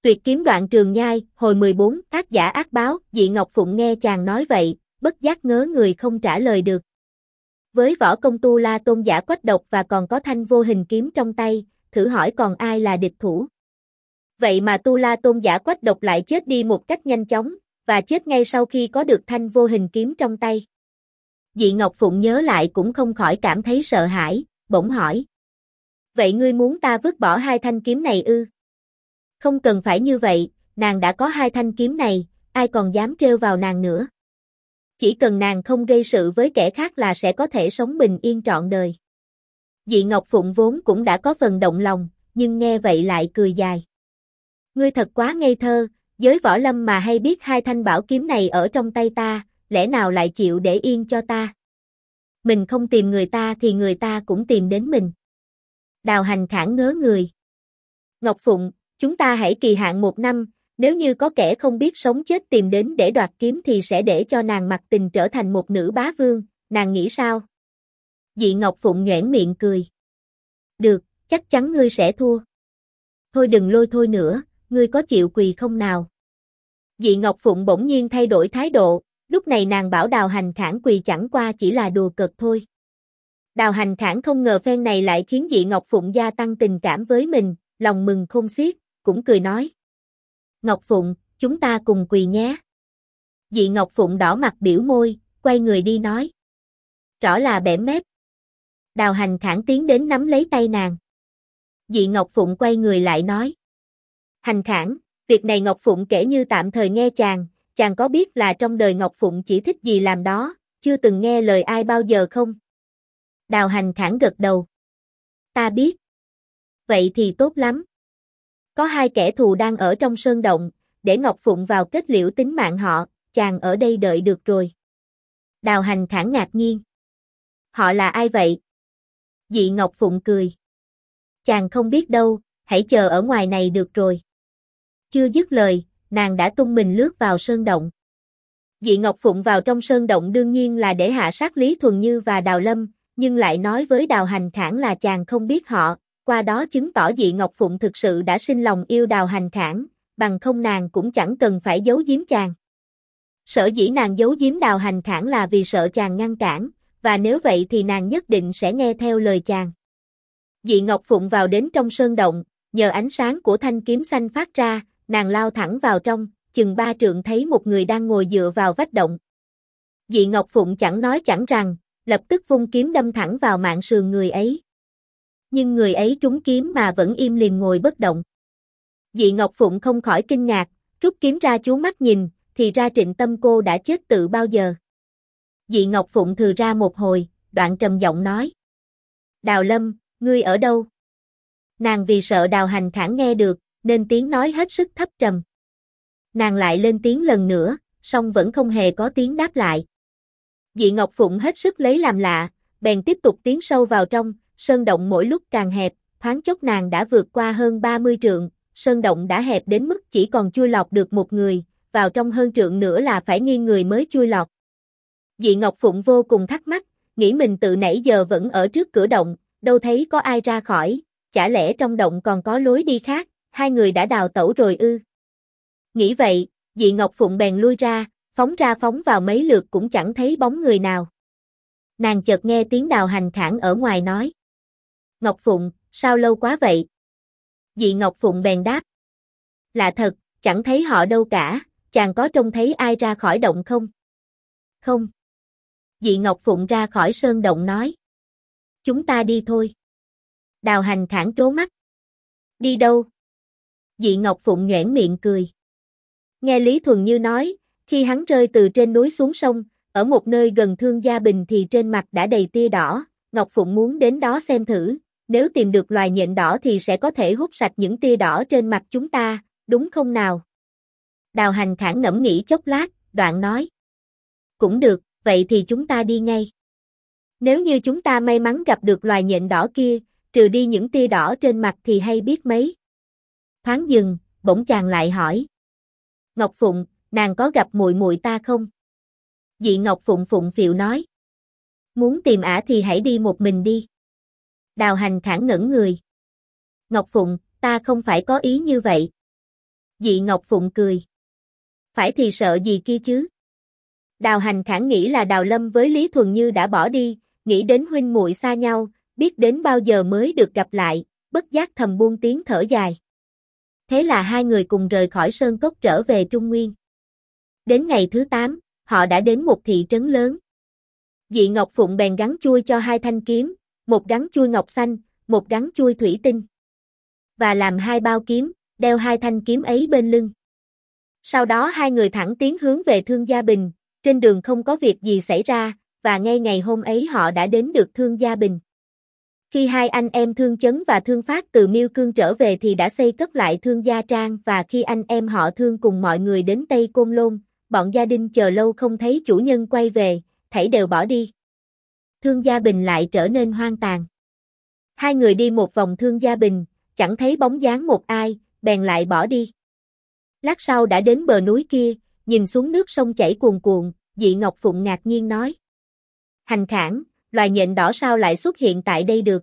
Tuyệt kiếm đoạn trường nhai, hồi 14, ác giả ác báo, Dị Ngọc Phụng nghe chàng nói vậy, bất giác ngớ người không trả lời được. Với võ công Tu La Tôn giả quách độc và còn có thanh vô hình kiếm trong tay, thử hỏi còn ai là địch thủ. Vậy mà Tu La Tôn giả quách độc lại chết đi một cách nhanh chóng, và chết ngay sau khi có được thanh vô hình kiếm trong tay. Dị Ngọc Phụng nhớ lại cũng không khỏi cảm thấy sợ hãi, bỗng hỏi. Vậy ngươi muốn ta vứt bỏ hai thanh kiếm này ư? Không cần phải như vậy, nàng đã có hai thanh kiếm này, ai còn dám trêu vào nàng nữa. Chỉ cần nàng không gây sự với kẻ khác là sẽ có thể sống bình yên trọn đời. Dị Ngọc Phụng vốn cũng đã có phần động lòng, nhưng nghe vậy lại cười dài. Ngươi thật quá ngây thơ, giới võ lâm mà hay biết hai thanh bảo kiếm này ở trong tay ta, lẽ nào lại chịu để yên cho ta? Mình không tìm người ta thì người ta cũng tìm đến mình. Đào Hành Khảng ngớ người. Ngọc Phụng, chúng ta hãy kỳ hạn 1 năm, nếu như có kẻ không biết sống chết tìm đến để đoạt kiếm thì sẽ để cho nàng mặc tình trở thành một nữ bá vương, nàng nghĩ sao? Dị Ngọc Phụng nhoẻn miệng cười. Được, chắc chắn ngươi sẽ thua. Thôi đừng lôi thôi nữa, ngươi có chịu quỳ không nào? Dị Ngọc Phụng bỗng nhiên thay đổi thái độ, lúc này nàng bảo Đào Hành Khảng quỳ chẳng qua chỉ là đùa cợt thôi. Đào Hành Khảng không ngờ phen này lại khiến Dị Ngọc Phụng gia tăng tình cảm với mình, lòng mừng khôn xiết, cũng cười nói. Ngọc Phụng, chúng ta cùng quỳ nhé. Dị Ngọc Phụng đỏ mặt biểu môi, quay người đi nói. Rõ là bẽm mép. Đào Hành Khảng tiến đến nắm lấy tay nàng. Dị Ngọc Phụng quay người lại nói. Hành Khảng, việc này Ngọc Phụng kể như tạm thời nghe chàng có biết là trong đời Ngọc Phụng chỉ thích gì làm đó, chưa từng nghe lời ai bao giờ không? Đào Hành Khảng gật đầu. Ta biết. Vậy thì tốt lắm. Có hai kẻ thù đang ở trong sơn động, để Ngọc Phụng vào kết liễu tính mạng họ, chàng ở đây đợi được rồi. Đào Hành Khảng ngạc nhiên. Họ là ai vậy? Dị Ngọc Phụng cười. Chàng không biết đâu, hãy chờ ở ngoài này được rồi. Chưa dứt lời, nàng đã tung mình lướt vào sơn động. Dị Ngọc Phụng vào trong sơn động đương nhiên là để hạ sát Lý Thuần Như và Đào Lâm, nhưng lại nói với Đào Hành Khảng là chàng không biết họ, qua đó chứng tỏ Dị Ngọc Phụng thực sự đã sinh lòng yêu Đào Hành Khảng, bằng không nàng cũng chẳng cần phải giấu giếm chàng. Sở dĩ nàng giấu giếm Đào Hành Khảng là vì sợ chàng ngăn cản, và nếu vậy thì nàng nhất định sẽ nghe theo lời chàng. Dị Ngọc Phụng vào đến trong sơn động, nhờ ánh sáng của thanh kiếm xanh phát ra, nàng lao thẳng vào trong, chừng 3 trượng thấy một người đang ngồi dựa vào vách động. Dị Ngọc Phụng chẳng nói chẳng rằng, lập tức vung kiếm đâm thẳng vào mạn sườn người ấy. Nhưng người ấy trúng kiếm mà vẫn im lìm ngồi bất động. Dị Ngọc Phụng không khỏi kinh ngạc, rút kiếm ra chú mắt nhìn, thì ra Trịnh Tâm cô đã chết từ bao giờ. Dị Ngọc Phụng thừ ra một hồi, đoạn trầm giọng nói. Đào Lâm, ngươi ở đâu? Nàng vì sợ Đào Hành Khảng nghe được, nên tiếng nói hết sức thấp trầm. Nàng lại lên tiếng lần nữa, song vẫn không hề có tiếng đáp lại. Dị Ngọc Phụng hết sức lấy làm lạ, bèn tiếp tục tiến sâu vào trong, sơn động mỗi lúc càng hẹp, thoáng chốc nàng đã vượt qua hơn 30 trượng, sơn động đã hẹp đến mức chỉ còn chui lọt được một người, vào trong hơn trượng nữa là phải nghiêng người mới chui lọt. Dị Ngọc Phụng vô cùng thắc mắc, nghĩ mình từ nãy giờ vẫn ở trước cửa động, đâu thấy có ai ra khỏi, chả lẽ trong động còn có lối đi khác, hai người đã đào tẩu rồi ư? Nghĩ vậy, Dị Ngọc Phụng bèn lui ra phóng vào mấy lượt cũng chẳng thấy bóng người nào. Nàng chợt nghe tiếng Đào Hành Khảng ở ngoài nói. Ngọc Phụng, sao lâu quá vậy? Dị Ngọc Phụng bèn đáp. Lạ thật, chẳng thấy họ đâu cả, chàng có trông thấy ai ra khỏi động không? Không. Dị Ngọc Phụng ra khỏi sơn động nói. Chúng ta đi thôi. Đào Hành Khảng trố mắt. Đi đâu? Dị Ngọc Phụng nhoẻn miệng cười. Nghe Lý Thuần Như nói, khi hắn rơi từ trên núi xuống sông, ở một nơi gần Thương Gia Bình thì trên mặt đã đầy tia đỏ, Ngọc Phụng muốn đến đó xem thử, nếu tìm được loài nhện đỏ thì sẽ có thể hút sạch những tia đỏ trên mặt chúng ta, đúng không nào? Đào Hành Khảng ngẫm nghĩ chốc lát, đoạn nói. Cũng được, vậy thì chúng ta đi ngay. Nếu như chúng ta may mắn gặp được loài nhện đỏ kia, trừ đi những tia đỏ trên mặt thì hay biết mấy. Thoáng dừng, bỗng chàng lại hỏi. Ngọc Phụng, nàng có gặp muội muội ta không? Dị Ngọc Phụng phụng phịu nói. Muốn tìm ả thì hãy đi một mình đi. Đào Hành Khảng ngẩn người. Ngọc Phụng, ta không phải có ý như vậy. Dị Ngọc Phụng cười. Phải thì sợ gì kia chứ? Đào Hành Khản nghĩ là Đào Lâm với Lý Thuần Như đã bỏ đi, nghĩ đến huynh muội xa nhau, biết đến bao giờ mới được gặp lại, bất giác thầm buông tiếng thở dài. Thế là hai người cùng rời khỏi Sơn Cốc trở về Trung Nguyên. Đến ngày thứ 8, họ đã đến một thị trấn lớn. Dị Ngọc Phụng bèn gắn chui cho hai thanh kiếm, một gắn chui ngọc xanh, một gắn chui thủy tinh. Và làm hai bao kiếm, đeo hai thanh kiếm ấy bên lưng. Sau đó hai người thẳng tiến hướng về Thương Gia Bình, trên đường không có việc gì xảy ra, và ngay ngày hôm ấy họ đã đến được Thương Gia Bình. Khi hai anh em Thương Chấn và Thương Phát từ Miêu Cương trở về thì đã xây cất lại Thương Gia Trang, và khi anh em họ Thương cùng mọi người đến Tây Côn Lôn, bọn gia đình chờ lâu không thấy chủ nhân quay về, thảy đều bỏ đi. Thương Gia Bình lại trở nên hoang tàn. Hai người đi một vòng Thương Gia Bình, chẳng thấy bóng dáng một ai, bèn lại bỏ đi. Lát sau đã đến bờ núi kia, nhìn xuống nước sông chảy cuồn cuộn, Dị Ngọc Phụng ngạc nhiên nói. Hành Khản, loài nhện đỏ sao lại xuất hiện tại đây được?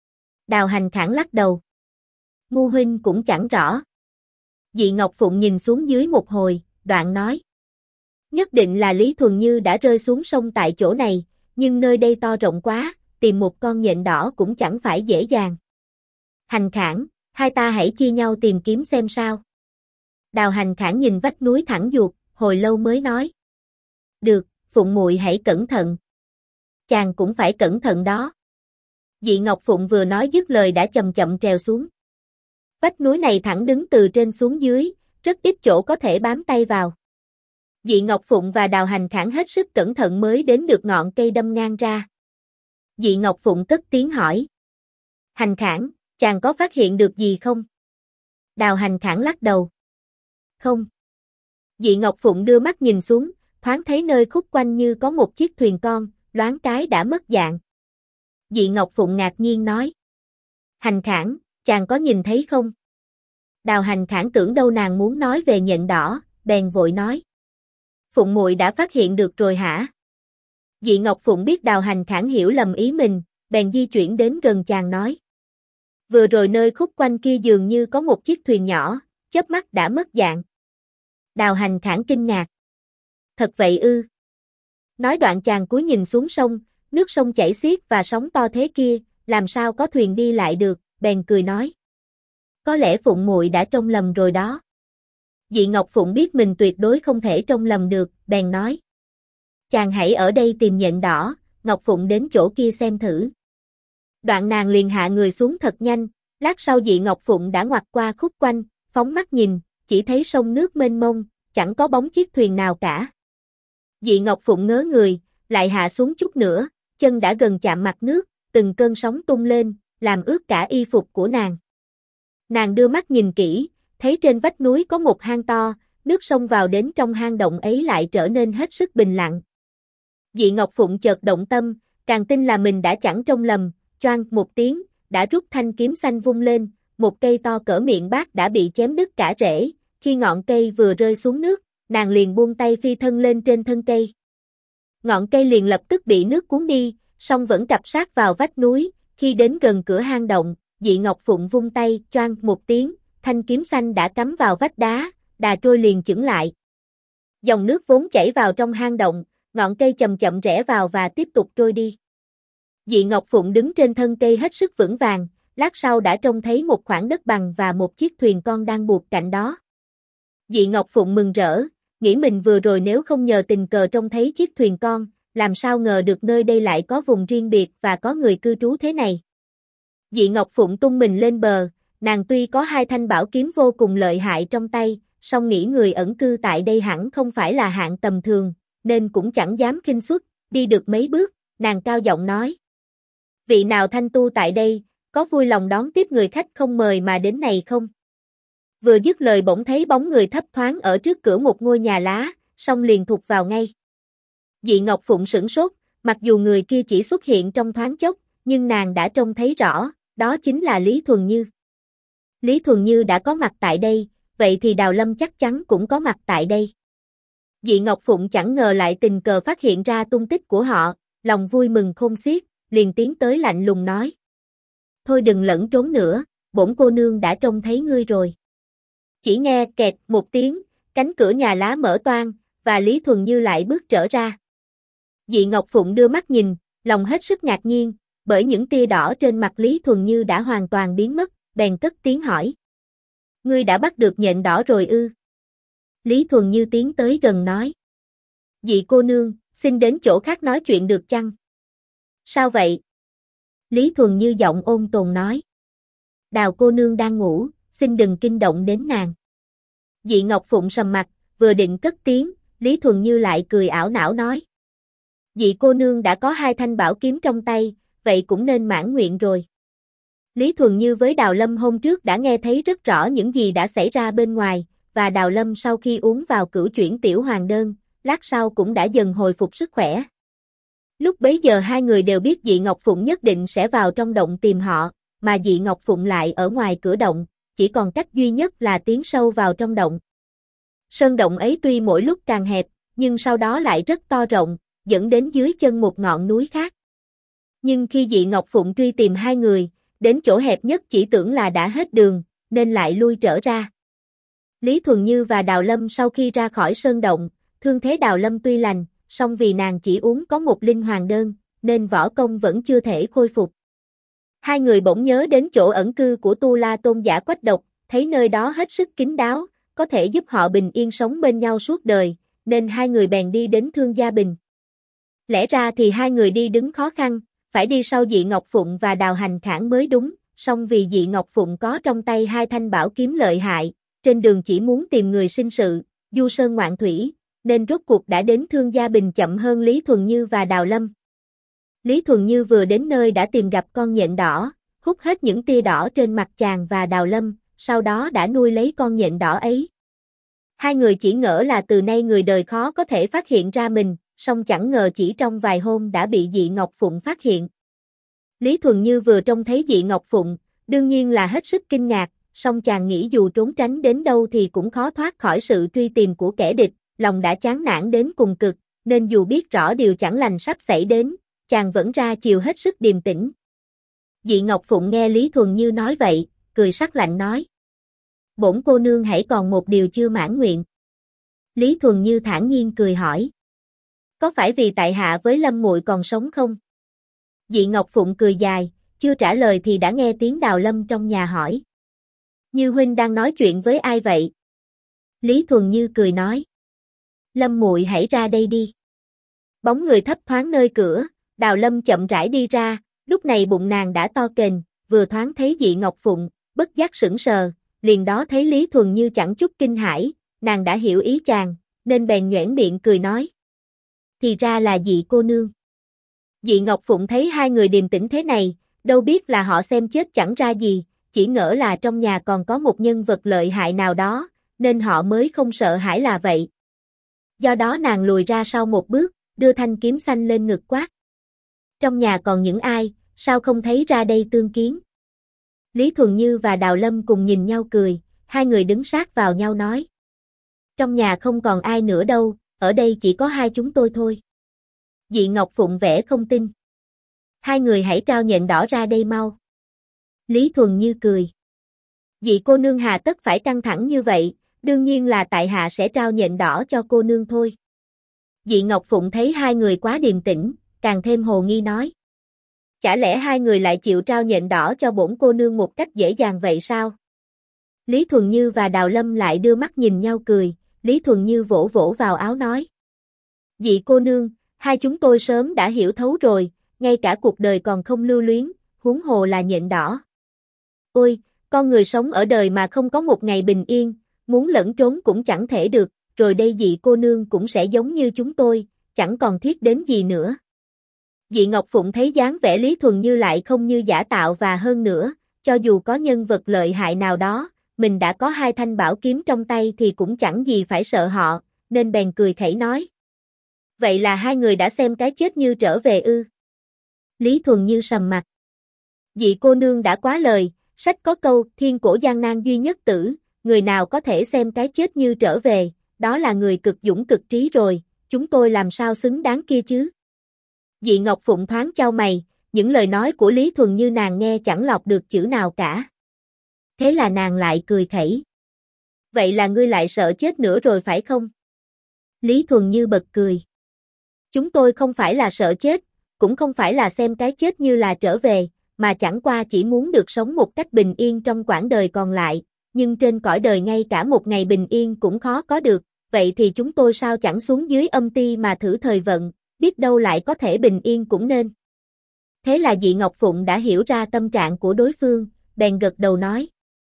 Đào Hành Khản lắc đầu. Ngu huynh cũng chẳng rõ. Dị Ngọc Phụng nhìn xuống dưới một hồi, đoạn nói. Nhất định là Lý Thuần Như đã rơi xuống sông tại chỗ này, nhưng nơi đây to rộng quá, tìm một con nhện đỏ cũng chẳng phải dễ dàng. Hành Khản, hai ta hãy chia nhau tìm kiếm xem sao. Đào Hành Khản nhìn vách núi thẳng duột, hồi lâu mới nói. Được, Phụng muội hãy cẩn thận. Chàng cũng phải cẩn thận đó. Dị Ngọc Phụng vừa nói dứt lời đã chậm chậm trèo xuống. Vách núi này thẳng đứng từ trên xuống dưới, rất ít chỗ có thể bám tay vào. Dị Ngọc Phụng và Đào Hành Khản hết sức cẩn thận mới đến được ngọn cây đâm ngang ra. Dị Ngọc Phụng cất tiếng hỏi. Hành Khản, chàng có phát hiện được gì không? Đào Hành Khản lắc đầu. Không. Dị Ngọc Phụng đưa mắt nhìn xuống, thoáng thấy nơi khúc quanh như có một chiếc thuyền con, loáng cái đã mất dạng. Dị Ngọc Phụng ngạc nhiên nói. Hành Khản, chàng có nhìn thấy không? Đào Hành Khản tưởng đâu nàng muốn nói về nhện đỏ, bèn vội nói. Phụng muội đã phát hiện được rồi hả? Dị Ngọc Phụng biết Đào Hành Khản hiểu lầm ý mình, bèn di chuyển đến gần chàng nói. Vừa rồi nơi khúc quanh kia dường như có một chiếc thuyền nhỏ, chớp mắt đã mất dạng. Đào Hành Khản kinh ngạc. Thật vậy ư? Nói đoạn chàng cúi nhìn xuống sông, nước sông chảy xiết và sóng to thế kia, làm sao có thuyền đi lại được, bèn cười nói. Có lẽ Phụng muội đã trông lầm rồi đó. Dị Ngọc Phụng biết mình tuyệt đối không thể trông lầm được, bèn nói. Chàng hãy ở đây tìm nhện đỏ, Ngọc Phụng đến chỗ kia xem thử. Đoạn nàng liền hạ người xuống thật nhanh, lát sau Dị Ngọc Phụng đã ngoặt qua khúc quanh, phóng mắt nhìn, chỉ thấy sông nước mênh mông, chẳng có bóng chiếc thuyền nào cả. Dị Ngọc Phụng ngớ người, lại hạ xuống chút nữa, chân đã gần chạm mặt nước, từng cơn sóng tung lên, làm ướt cả y phục của nàng. Nàng đưa mắt nhìn kỹ, thấy trên vách núi có một hang to, nước sông vào đến trong hang động ấy lại trở nên hết sức bình lặng. Dị Ngọc Phụng chợt động tâm, càng tin là mình đã chẳng trông lầm, choang một tiếng, đã rút thanh kiếm xanh vung lên, một cây to cỡ miệng bát đã bị chém đứt cả rễ, khi ngọn cây vừa rơi xuống nước, nàng liền buông tay phi thân lên trên thân cây. Ngọn cây liền lập tức bị nước cuốn đi, song vẫn cặp sát vào vách núi, khi đến gần cửa hang động, Dị Ngọc Phụng vung tay, choang một tiếng, thanh kiếm xanh đã cắm vào vách đá, đà trôi liền chững lại. Dòng nước vốn chảy vào trong hang động, ngọn cây chậm chậm rẽ vào và tiếp tục trôi đi. Dị Ngọc Phụng đứng trên thân cây hết sức vững vàng, lát sau đã trông thấy một khoảng đất bằng và một chiếc thuyền con đang buộc cạnh đó. Dị Ngọc Phụng mừng rỡ, nghĩ mình vừa rồi nếu không nhờ tình cờ trông thấy chiếc thuyền con, làm sao ngờ được nơi đây lại có vùng riêng biệt và có người cư trú thế này. Dị Ngọc Phụng tung mình lên bờ, nàng tuy có hai thanh bảo kiếm vô cùng lợi hại trong tay, song nghĩ người ẩn cư tại đây hẳn không phải là hạng tầm thường, nên cũng chẳng dám khinh suất, đi được mấy bước, nàng cao giọng nói. Vị nào thanh tu tại đây, có vui lòng đón tiếp người khách không mời mà đến này không? Vừa dứt lời bỗng thấy bóng người thấp thoáng ở trước cửa một ngôi nhà lá, song liền thụt vào ngay. Dị Ngọc Phụng sửng sốt, mặc dù người kia chỉ xuất hiện trong thoáng chốc, nhưng nàng đã trông thấy rõ, đó chính là Lý Thuần Như. Lý Thuần Như đã có mặt tại đây, vậy thì Đào Lâm chắc chắn cũng có mặt tại đây. Dị Ngọc Phụng chẳng ngờ lại tình cờ phát hiện ra tung tích của họ, lòng vui mừng khôn xiết, liền tiến tới lạnh lùng nói. Thôi đừng lẫn trốn nữa, bổn cô nương đã trông thấy ngươi rồi. Chỉ nghe kẹt một tiếng, cánh cửa nhà lá mở toang, và Lý Thuần Như lại bước trở ra. Dị Ngọc Phụng đưa mắt nhìn, lòng hết sức ngạc nhiên, bởi những tia đỏ trên mặt Lý Thuần Như đã hoàn toàn biến mất, bèn cất tiếng hỏi. Ngươi đã bắt được nhện đỏ rồi ư? Lý Thuần Như tiến tới gần nói. Dị cô nương, xin đến chỗ khác nói chuyện được chăng? Sao vậy? Lý Thuần Như giọng ôn tồn nói. Đào cô nương đang ngủ, xin đừng kinh động đến nàng. Dị Ngọc Phụng sầm mặt, vừa định cất tiếng, Lý Thuần Như lại cười ảo não nói. Dị cô nương đã có 2 thanh bảo kiếm trong tay, vậy cũng nên mãn nguyện rồi. Lý Thuần Như với Đào Lâm hôm trước đã nghe thấy rất rõ những gì đã xảy ra bên ngoài, và Đào Lâm sau khi uống vào cửu chuyển tiểu hoàng đơn, lát sau cũng đã dần hồi phục sức khỏe. Lúc bấy giờ hai người đều biết Dị Ngọc Phụng nhất định sẽ vào trong động tìm họ, mà Dị Ngọc Phụng lại ở ngoài cửa động, chỉ còn cách duy nhất là tiến sâu vào trong động. Sơn động ấy tuy mỗi lúc càng hẹp, nhưng sau đó lại rất to rộng, dẫn đến dưới chân một ngọn núi khác. Nhưng khi Dị Ngọc Phụng truy tìm hai người, đến chỗ hẹp nhất chỉ tưởng là đã hết đường, nên lại lui trở ra. Lý Thuần Như và Đào Lâm sau khi ra khỏi sơn động, thương thế Đào Lâm tuy lành, song vì nàng chỉ uống có một linh hoàng đơn, nên võ công vẫn chưa thể khôi phục. Hai người bỗng nhớ đến chỗ ẩn cư của Tu La Tôn giả Quách Độc, thấy nơi đó hết sức kín đáo, có thể giúp họ bình yên sống bên nhau suốt đời, nên hai người bèn đi đến Thương Gia Bình. Lẽ ra thì hai người đi đứng khó khăn, phải đi sau Dị Ngọc Phụng và Đào Hành Khảng mới đúng, song vì Dị Ngọc Phụng có trong tay 2 thanh bảo kiếm lợi hại, trên đường chỉ muốn tìm người sinh sự, du sơn ngoạn thủy, nên rốt cuộc đã đến Thương Gia Bình chậm hơn Lý Thuần Như và Đào Lâm. Lý Thuần Như vừa đến nơi đã tìm gặp con nhện đỏ, hút hết những tia đỏ trên mặt chàng và Đào Lâm, sau đó đã nuôi lấy con nhện đỏ ấy. Hai người chỉ ngỡ là từ nay người đời khó có thể phát hiện ra mình, song chẳng ngờ chỉ trong vài hôm đã bị Dị Ngọc Phụng phát hiện. Lý Thuần Như vừa trông thấy Dị Ngọc Phụng, đương nhiên là hết sức kinh ngạc, song chàng nghĩ dù trốn tránh đến đâu thì cũng khó thoát khỏi sự truy tìm của kẻ địch, lòng đã chán nản đến cùng cực, nên dù biết rõ điều chẳng lành sắp xảy đến, chàng vẫn ra chiều hết sức điềm tĩnh. Dị Ngọc Phụng nghe Lý Thuần Như nói vậy, cười sắc lạnh nói. Bổn cô nương hãy còn một điều chưa mãn nguyện. Lý Thuần Như thản nhiên cười hỏi. Có phải vì tại hạ với Lâm muội còn sống không? Dị Ngọc Phụng cười dài, chưa trả lời thì đã nghe tiếng Đào Lâm trong nhà hỏi. Như huynh đang nói chuyện với ai vậy? Lý Thuần Như cười nói. Lâm muội hãy ra đây đi. Bóng người thấp thoáng nơi cửa, Đào Lâm chậm rãi đi ra, lúc này bụng nàng đã to kềnh, vừa thoáng thấy Dị Ngọc Phụng, bất giác sững sờ, liền đó thấy Lý Thuần Như chẳng chút kinh hãi, nàng đã hiểu ý chàng, nên bèn nhoẻn miệng cười nói. Thì ra là Dị cô nương. Dị Ngọc Phụng thấy hai người điềm tĩnh thế này, đâu biết là họ xem chết chẳng ra gì, chỉ ngỡ là trong nhà còn có một nhân vật lợi hại nào đó, nên họ mới không sợ hãi là vậy. Do đó nàng lùi ra sau một bước, đưa thanh kiếm xanh lên ngực quát. Trong nhà còn những ai, sao không thấy ra đây tương kiến? Lý Thuần Như và Đào Lâm cùng nhìn nhau cười, hai người đứng sát vào nhau nói. Trong nhà không còn ai nữa đâu, ở đây chỉ có hai chúng tôi thôi. Dị Ngọc Phụng vẻ không tin. Hai người hãy trao nhện đỏ ra đây mau. Lý Thuần Như cười. Dị cô nương hà tất phải căng thẳng như vậy, đương nhiên là tại hạ sẽ trao nhện đỏ cho cô nương thôi. Dị Ngọc Phụng thấy hai người quá điềm tĩnh, càng thêm hồ nghi nói. Chả lẽ hai người lại chịu trao nhện đỏ cho bổn cô nương một cách dễ dàng vậy sao? Lý Thuần Như và Đào Lâm lại đưa mắt nhìn nhau cười, Lý Thuần Như vỗ vỗ vào áo nói. Dị cô nương, hai chúng tôi sớm đã hiểu thấu rồi, ngay cả cuộc đời còn không lưu luyến, huống hồ là nhện đỏ. Ôi, con người sống ở đời mà không có một ngày bình yên, muốn lẫn trốn cũng chẳng thể được, rồi đây Dị cô nương cũng sẽ giống như chúng tôi, chẳng còn thiết đến gì nữa. Dị Ngọc Phụng thấy dáng vẻ Lý Thuần Như lại không như giả tạo và hơn nữa, cho dù có nhân vật lợi hại nào đó, mình đã có 2 thanh bảo kiếm trong tay thì cũng chẳng gì phải sợ họ, nên bèn cười khẩy nói. Vậy là hai người đã xem cái chết như trở về ư? Lý Thuần Như sầm mặt. Dị cô nương đã quá lời, sách có câu thiên cổ gian nan duy nhất tử, người nào có thể xem cái chết như trở về, đó là người cực dũng cực trí rồi, chúng tôi làm sao xứng đáng kia chứ? Dị Ngọc Phụng thoáng chau mày, những lời nói của Lý Thuần Như nàng nghe chẳng lọt được chữ nào cả. Thế là nàng lại cười khẩy. Vậy là ngươi lại sợ chết nữa rồi phải không? Lý Thuần Như bật cười. Chúng tôi không phải là sợ chết, cũng không phải là xem cái chết như là trở về, mà chẳng qua chỉ muốn được sống một cách bình yên trong quãng đời còn lại, nhưng trên cõi đời ngay cả một ngày bình yên cũng khó có được, vậy thì chúng tôi sao chẳng xuống dưới âm ti mà thử thời vận, biết đâu lại có thể bình yên cũng nên. Thế là Dị Ngọc Phụng đã hiểu ra tâm trạng của đối phương, bèn gật đầu nói.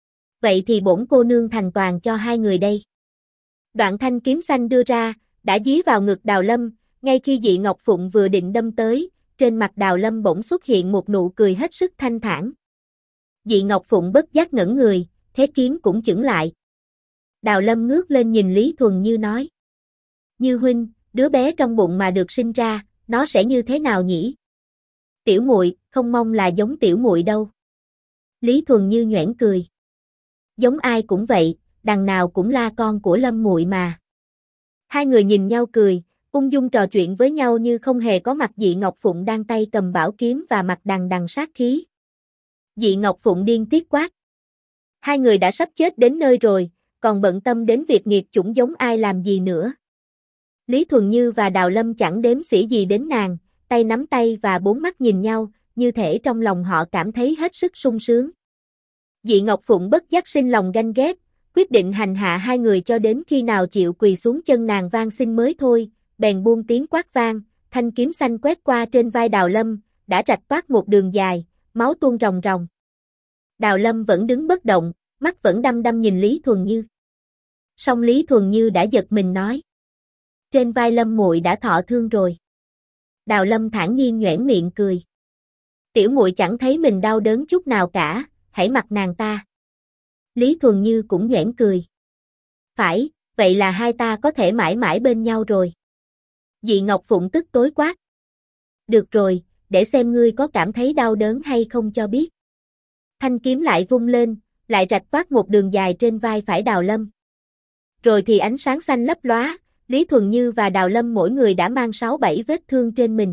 Vậy thì bổn cô nương thành toàn cho hai người đây. Đoạn thanh kiếm xanh đưa ra, đã dí vào ngực Đào Lâm, ngay khi Dị Ngọc Phụng vừa định đâm tới, trên mặt Đào Lâm bỗng xuất hiện một nụ cười hết sức thanh thản. Dị Ngọc Phụng bất giác ngẩn người, thế kiếm cũng chững lại. Đào Lâm ngước lên nhìn Lý Thuần Như nói. Như huynh, đứa bé trong bụng mà được sinh ra, nó sẽ như thế nào nhỉ? Tiểu muội, không mong là giống tiểu muội đâu. Lý Thuần Như nhoẻn cười. Giống ai cũng vậy, đằng nào cũng là con của Lâm muội mà. Hai người nhìn nhau cười, ung dung trò chuyện với nhau như không hề có mặt. Dị Ngọc Phụng đang tay cầm bảo kiếm và mặt đằng đằng sát khí. Dị Ngọc Phụng điên tiết quát. Hai người đã sắp chết đến nơi rồi, còn bận tâm đến việc nghiệt chủng giống ai làm gì nữa. Lý Thuần Như và Đào Lâm chẳng đếm xỉa gì đến nàng, tay nắm tay và bốn mắt nhìn nhau, như thể trong lòng họ cảm thấy hết sức sung sướng. Dị Ngọc Phụng bất giác sinh lòng ganh ghét, quyết định hành hạ hai người cho đến khi nào chịu quỳ xuống chân nàng van xin mới thôi, bèn buông tiếng quát vang, thanh kiếm xanh quét qua trên vai Đào Lâm, đã rạch toát một đường dài, máu tuôn ròng ròng. Đào Lâm vẫn đứng bất động, mắt vẫn đăm đăm nhìn Lý Thuần Như. Song Lý Thuần Như đã giật mình nói. Trên vai Lâm muội đã thọ thương rồi. Đào Lâm thản nhiên nhoẻn miệng cười. Tiểu muội chẳng thấy mình đau đớn chút nào cả, hãy mặc nàng ta. Lý Thuần Như cũng nhoẻn cười. Phải, vậy là hai ta có thể mãi mãi bên nhau rồi. Dị Ngọc Phụng tức tối quát. Được rồi, để xem ngươi có cảm thấy đau đớn hay không cho biết. Thanh kiếm lại vung lên, lại rạch toát một đường dài trên vai phải Đào Lâm. Rồi thì ánh sáng xanh lấp lóa, Lý Thuần Như và Đào Lâm mỗi người đã mang 6-7 vết thương trên mình.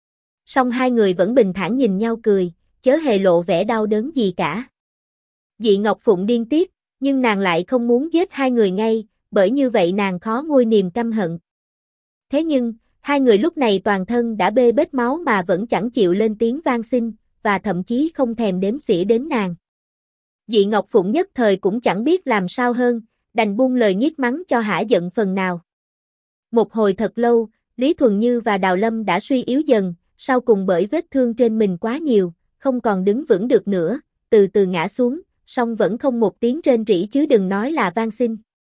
Song hai người vẫn bình thản nhìn nhau cười, chớ hề lộ vẻ đau đớn gì cả. Dị Ngọc Phụng điên tiết, nhưng nàng lại không muốn giết hai người ngay, bởi như vậy nàng khó nguôi niềm căm hận. Thế nhưng, hai người lúc này toàn thân đã bê bết máu mà vẫn chẳng chịu lên tiếng van xin, và thậm chí không thèm đếm xỉa đến nàng. Dị Ngọc Phụng nhất thời cũng chẳng biết làm sao hơn, đành buông lời nhiếc mắng cho hả giận phần nào. Một hồi thật lâu, Lý Thuần Như và Đào Lâm đã suy yếu dần, sau cùng bởi vết thương trên mình quá nhiều, không còn đứng vững được nữa, từ từ ngã xuống, song vẫn không một tiếng rên rỉ chứ đừng nói là van xin.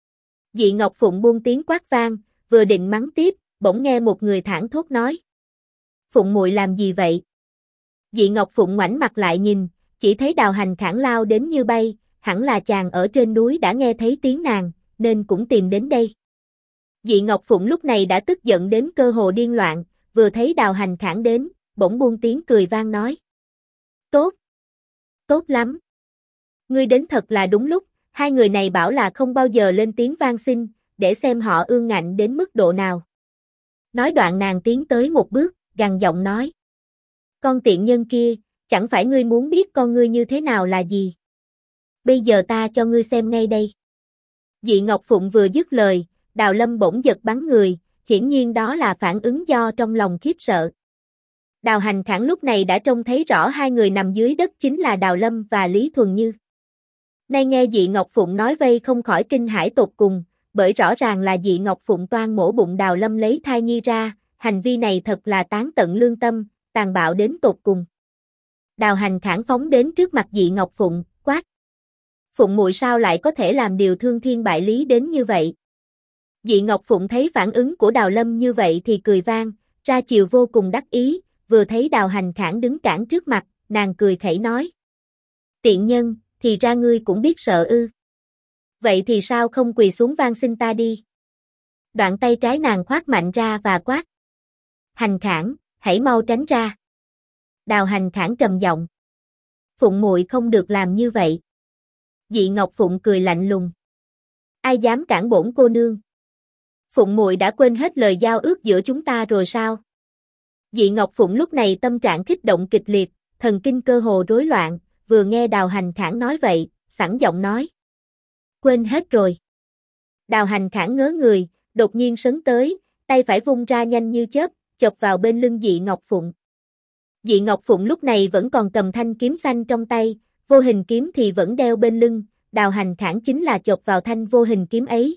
Dị Ngọc Phụng buông tiếng quát vang, vừa định mắng tiếp, bỗng nghe một người thảng thốt nói. Phụng muội làm gì vậy? Dị Ngọc Phụng ngoảnh mặt lại nhìn, chỉ thấy Đào Hành Khản lao đến như bay, hẳn là chàng ở trên núi đã nghe thấy tiếng nàng, nên cũng tìm đến đây. Dị Ngọc Phụng lúc này đã tức giận đến cơ hồ điên loạn, vừa thấy Đào Hành Khản đến, bỗng buông tiếng cười vang nói. Tốt! Tốt lắm! Ngươi đến thật là đúng lúc, hai người này bảo là không bao giờ lên tiếng van xin, để xem họ ương ngạnh đến mức độ nào. Nói đoạn nàng tiến tới một bước, gằn giọng nói. Con tiện nhân kia, chẳng phải ngươi muốn biết con ngươi như thế nào là gì? Bây giờ ta cho ngươi xem ngay đây. Dị Ngọc Phụng vừa dứt lời, Đào Lâm bỗng giật bắn người, hiển nhiên đó là phản ứng do trong lòng khiếp sợ. Đào Hành Khản lúc này đã trông thấy rõ hai người nằm dưới đất chính là Đào Lâm và Lý Thuần Như. Nay nghe Dị Ngọc Phụng nói vây không khỏi kinh hãi tột cùng, bởi rõ ràng là Dị Ngọc Phụng toan mổ bụng Đào Lâm lấy thai nhi ra, hành vi này thật là tán tận lương tâm, tàn bạo đến tột cùng. Đào Hành Khản phóng đến trước mặt Dị Ngọc Phụng, quát. Phụng muội sao lại có thể làm điều thương thiên bại lý đến như vậy? Dị Ngọc Phụng thấy phản ứng của Đào Lâm như vậy thì cười vang, ra chiều vô cùng đắc ý, vừa thấy Đào Hành Khản đứng cản trước mặt, nàng cười khẩy nói. Tiện nhân, thì ra ngươi cũng biết sợ ư. Vậy thì sao không quỳ xuống van xin ta đi? Đoạn tay trái nàng khoát mạnh ra và quát. Hành Khản, hãy mau tránh ra. Đào Hành Khản trầm giọng. Phụng muội không được làm như vậy. Dị Ngọc Phụng cười lạnh lùng. Ai dám cản bổn cô nương? Phụng muội đã quên hết lời giao ước giữa chúng ta rồi sao? Dị Ngọc Phụng lúc này tâm trạng kích động kịch liệt, thần kinh cơ hồ rối loạn, vừa nghe Đào Hành Khản nói vậy, sẵn giọng nói. Quên hết rồi. Đào Hành Khảng ngớ người, đột nhiên sấn tới, tay phải vung ra nhanh như chớp, chộp vào bên lưng Dị Ngọc Phụng. Dị Ngọc Phụng lúc này vẫn còn cầm thanh kiếm xanh trong tay, vô hình kiếm thì vẫn đeo bên lưng, Đào Hành Khảng chính là chộp vào thanh vô hình kiếm ấy.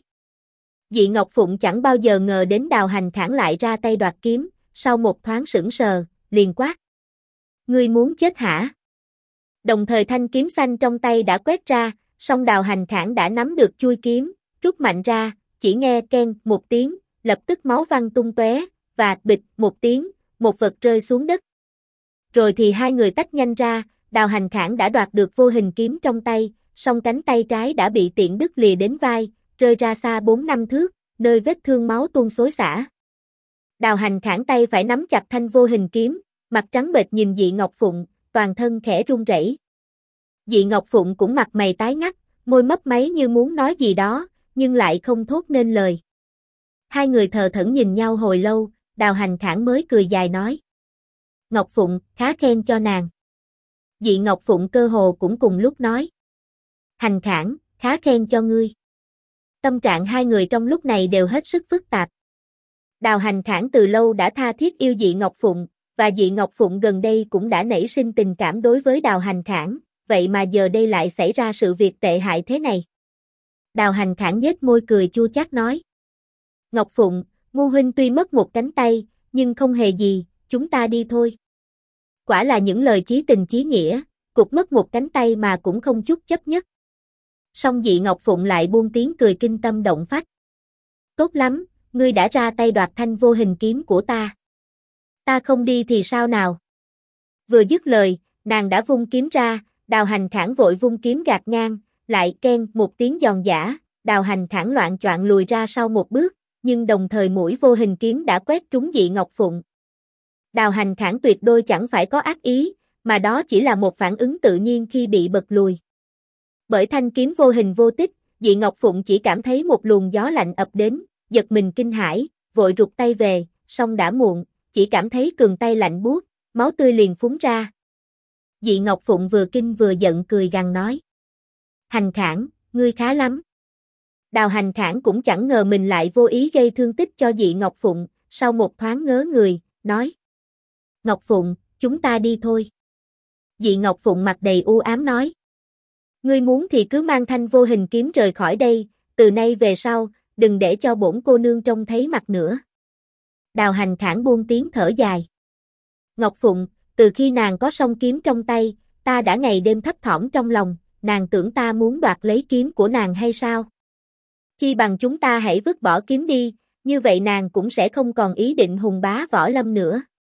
Dị Ngọc Phụng chẳng bao giờ ngờ đến Đào Hành Khảng lại ra tay đoạt kiếm, sau một thoáng sững sờ, liền quát. Ngươi muốn chết hả? Đồng thời thanh kiếm xanh trong tay đã quét ra, song Đào Hành Khảng đã nắm được chuôi kiếm, rút mạnh ra, chỉ nghe keng một tiếng, lập tức máu văng tung tóe, và bịch một tiếng, một vật rơi xuống đất. Rồi thì hai người tách nhanh ra, Đào Hành Khảng đã đoạt được vô hình kiếm trong tay, song cánh tay trái đã bị tiện đứt lìa đến vai, rơi ra xa 4-5 thước, nơi vết thương máu tuôn xối xả. Đào Hành Khảng tay phải nắm chặt thanh vô hình kiếm, mặt trắng bệch nhìn Dị Ngọc Phụng, toàn thân khẽ run rẩy. Dị Ngọc Phụng cũng mặt mày tái ngắt, môi mấp máy như muốn nói gì đó, nhưng lại không thốt nên lời. Hai người thờ thẫn nhìn nhau hồi lâu, Đào Hành Khảng mới cười dài nói. Ngọc Phụng, khá khen cho nàng. Dị Ngọc Phụng cơ hồ cũng cùng lúc nói. Hành Khảng, khá khen cho ngươi. Tâm trạng hai người trong lúc này đều hết sức phức tạp. Đào Hành Khảng từ lâu đã tha thiết yêu Dị Ngọc Phụng, và Dị Ngọc Phụng gần đây cũng đã nảy sinh tình cảm đối với Đào Hành Khảng, vậy mà giờ đây lại xảy ra sự việc tệ hại thế này. Đào Hành Khảng nhếch môi cười chua chát nói. Ngọc Phụng, Ngu huynh tuy mất một cánh tay, nhưng không hề gì, chúng ta đi thôi. Quả là những lời chí tình chí nghĩa, cục mất một cánh tay mà cũng không chút chấp nhất. Song Dị Ngọc Phụng lại buông tiếng cười kinh tâm động phách. Tốt lắm, ngươi đã ra tay đoạt thanh vô hình kiếm của ta. Ta không đi thì sao nào? Vừa dứt lời, nàng đã vung kiếm ra, Đào Hành Khảng vội vung kiếm gạt ngang, lại keng một tiếng giòn giã, Đào Hành Khảng loạng choạng lùi ra sau một bước, nhưng đồng thời mũi vô hình kiếm đã quét trúng Dị Ngọc Phụng. Đào Hành Khảng tuyệt đối chẳng phải có ác ý, mà đó chỉ là một phản ứng tự nhiên khi bị bật lùi. Bởi thanh kiếm vô hình vô tích, Dị Ngọc Phụng chỉ cảm thấy một luồng gió lạnh ập đến, giật mình kinh hãi, vội rụt tay về, song đã muộn, chỉ cảm thấy cườn tay lạnh buốt, máu tươi liền phúng ra. Dị Ngọc Phụng vừa kinh vừa giận cười gằn nói. Hành Khảng, ngươi khá lắm. Đào Hành Khảng cũng chẳng ngờ mình lại vô ý gây thương tích cho Dị Ngọc Phụng, sau một thoáng ngớ người, nói. Ngọc Phụng, chúng ta đi thôi. Dị Ngọc Phụng mặt đầy u ám nói. Ngươi muốn thì cứ mang thanh vô hình kiếm rời khỏi đây, từ nay về sau, đừng để cho bổn cô nương trông thấy mặt nữa. Đào Hành Khảng buông tiếng thở dài. Ngọc Phụng, từ khi nàng có song kiếm trong tay, ta đã ngày đêm thấp thỏm trong lòng, nàng tưởng ta muốn đoạt lấy kiếm của nàng hay sao? Chi bằng chúng ta hãy vứt bỏ kiếm đi, như vậy nàng cũng sẽ không còn ý định hùng bá võ lâm nữa.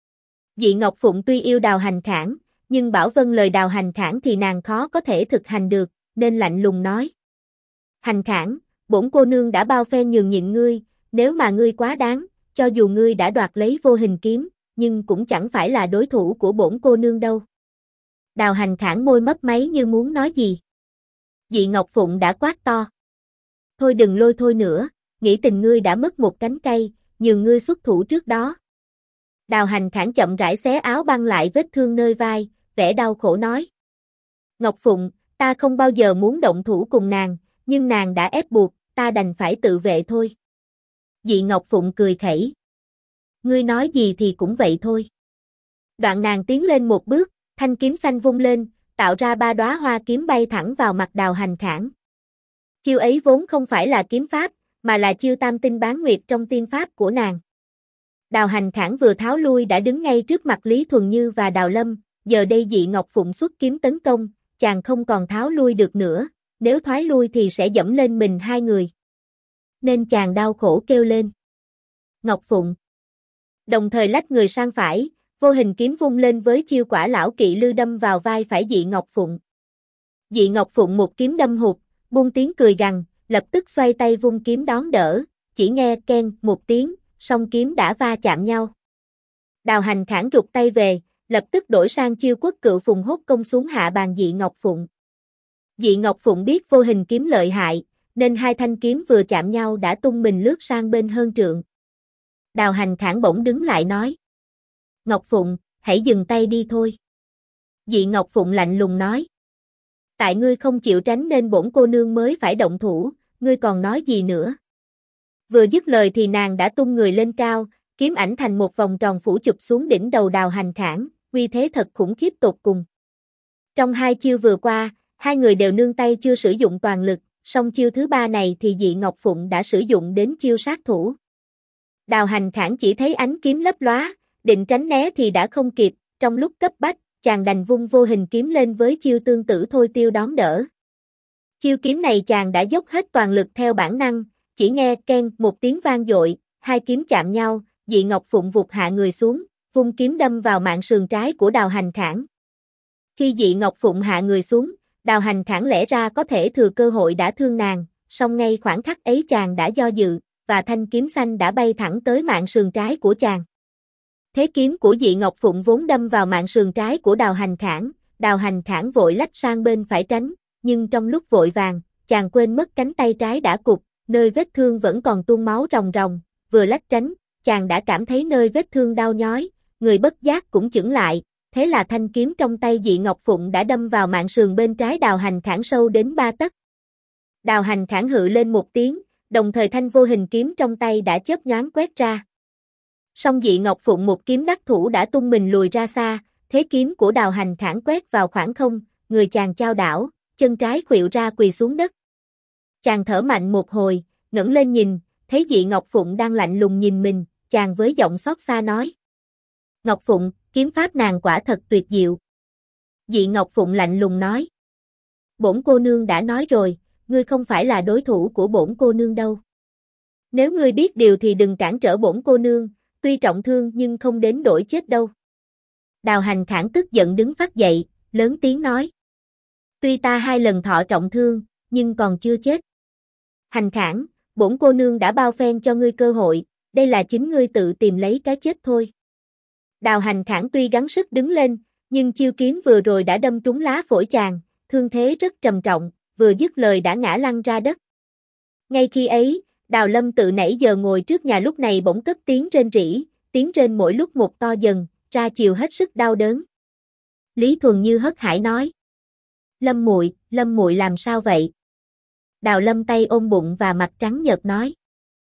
Dị Ngọc Phụng tuy yêu Đào Hành Khảng, nhưng bảo vâng lời Đào Hành Khảng thì nàng khó có thể thực hành được, nên lạnh lùng nói. Hành Khảng, bổn cô nương đã bao phen nhường nhịn ngươi, nếu mà ngươi quá đáng, cho dù ngươi đã đoạt lấy vô hình kiếm, nhưng cũng chẳng phải là đối thủ của bổn cô nương đâu. Đào Hành Khảng môi mấp máy như muốn nói gì. Dị Ngọc Phụng đã quát to. Thôi đừng lôi thôi nữa, nghĩ tình ngươi đã mất một cánh cây, nhường ngươi xuất thủ trước đó. Đào Hành Khảng chậm rãi xé áo băng lại vết thương nơi vai, vẻ đau khổ nói. Ngọc Phụng, ta không bao giờ muốn động thủ cùng nàng, nhưng nàng đã ép buộc, ta đành phải tự vệ thôi. Dị Ngọc Phụng cười khẩy. Ngươi nói gì thì cũng vậy thôi. Đoạn nàng tiến lên một bước, thanh kiếm xanh vung lên, tạo ra 3 đóa hoa kiếm bay thẳng vào mặt Đào Hành Khảng. Chiêu ấy vốn không phải là kiếm pháp, mà là chiêu tam tinh bán nguyệt trong tiên pháp của nàng. Đào Hành Khảng vừa tháo lui đã đứng ngay trước mặt Lý Thuần Như và Đào Lâm, giờ đây Dị Ngọc Phụng xuất kiếm tấn công, chàng không còn tháo lui được nữa, nếu thoái lui thì sẽ dẫm lên mình hai người. Nên chàng đau khổ kêu lên. Ngọc Phụng. Đồng thời lách người sang phải, vô hình kiếm vung lên với chiêu Quả Lão Kỵ Lư đâm vào vai phải Dị Ngọc Phụng. Dị Ngọc Phụng một kiếm đâm hụt, buông tiếng cười gằn, lập tức xoay tay vung kiếm đón đỡ, chỉ nghe keng một tiếng, song kiếm đã va chạm nhau. Đào Hành Khảng rụt tay về, lập tức đổi sang chiêu Quốc Cựu Phùng hốt công xuống hạ bàn Dị Ngọc Phụng. Dị Ngọc Phụng biết vô hình kiếm lợi hại, nên hai thanh kiếm vừa chạm nhau đã tung mình lướt sang bên hơn trượng. Đào Hành Khảng bỗng đứng lại nói. Ngọc Phụng, hãy dừng tay đi thôi. Dị Ngọc Phụng lạnh lùng nói. Tại ngươi không chịu tránh nên bổn cô nương mới phải động thủ, ngươi còn nói gì nữa? Vừa dứt lời thì nàng đã tung người lên cao, kiếm ảnh thành một vòng tròn phủ chụp xuống đỉnh đầu Đào Hành Khảng, uy thế thật khủng khiếp tột cùng. Trong hai chiêu vừa qua, hai người đều nương tay chưa sử dụng toàn lực, song chiêu thứ ba này thì Dị Ngọc Phụng đã sử dụng đến chiêu sát thủ. Đào Hành Khảng chỉ thấy ánh kiếm lấp lóa, định tránh né thì đã không kịp, trong lúc cấp bách, chàng đành vung vô hình kiếm lên với chiêu tương tự thôi tiêu đón đỡ. Chiêu kiếm này chàng đã dốc hết toàn lực theo bản năng, chỉ nghe keng một tiếng vang dội, hai kiếm chạm nhau, Dị Ngọc Phụng vụt hạ người xuống, vung kiếm đâm vào mạn sườn trái của Đào Hành Khảng. Khi Dị Ngọc Phụng hạ người xuống, Đào Hành Khảng lẽ ra có thể thừa cơ hội đã thương nàng, song ngay khoảnh khắc ấy chàng đã do dự, và thanh kiếm xanh đã bay thẳng tới mạn sườn trái của chàng. Thế kiếm của Dị Ngọc Phụng vốn đâm vào mạn sườn trái của Đào Hành Khảng vội lách sang bên phải tránh, nhưng trong lúc vội vàng, chàng quên mất cánh tay trái đã cụt, nơi vết thương vẫn còn tuôn máu ròng ròng, vừa lách tránh, chàng đã cảm thấy nơi vết thương đau nhói, người bất giác cũng chững lại, thế là thanh kiếm trong tay Dị Ngọc Phụng đã đâm vào mạn sườn bên trái Đào Hành Khảng sâu đến 3 tấc. Đào Hành Khảng hự lên một tiếng, đồng thời thanh vô hình kiếm trong tay đã chớp nhoáng quét ra. Song Dị Ngọc Phụng một kiếm đắc thủ đã tung mình lùi ra xa, thế kiếm của Đào Hành Khảng quét vào khoảng không, người chàng chao đảo, chân trái khuỵu ra quỳ xuống đất. Chàng thở mạnh một hồi, ngẩng lên nhìn, thấy Dị Ngọc Phụng đang lạnh lùng nhìn mình, chàng với giọng xót xa nói: Ngọc Phụng, kiếm pháp nàng quả thật tuyệt diệu. Dị Ngọc Phụng lạnh lùng nói: Bổn cô nương đã nói rồi, ngươi không phải là đối thủ của bổn cô nương đâu. Nếu ngươi biết điều thì đừng cản trở bổn cô nương, tuy trọng thương nhưng không đến đổi chết đâu. Đào Hành Khảng tức giận đứng phắt dậy, lớn tiếng nói: Tuy ta 2 lần thọ trọng thương, nhưng còn chưa chết. Hành Khảng, bổn cô nương đã bao phen cho ngươi cơ hội, đây là chính ngươi tự tìm lấy cái chết thôi. Đào Hành Khảng tuy gắng sức đứng lên, nhưng chiêu kiếm vừa rồi đã đâm trúng lá phổi chàng, thương thế rất trầm trọng, vừa dứt lời đã ngã lăn ra đất. Ngay khi ấy, Đào Lâm tự nãy giờ ngồi trước nhà lúc này bỗng cất tiếng rên rỉ, tiếng rên mỗi lúc một to dần, ra chiều hết sức đau đớn. Lý Thuần Như hớt hải nói: Lâm muội làm sao vậy? Đào Lâm tay ôm bụng và mặt trắng nhợt nói: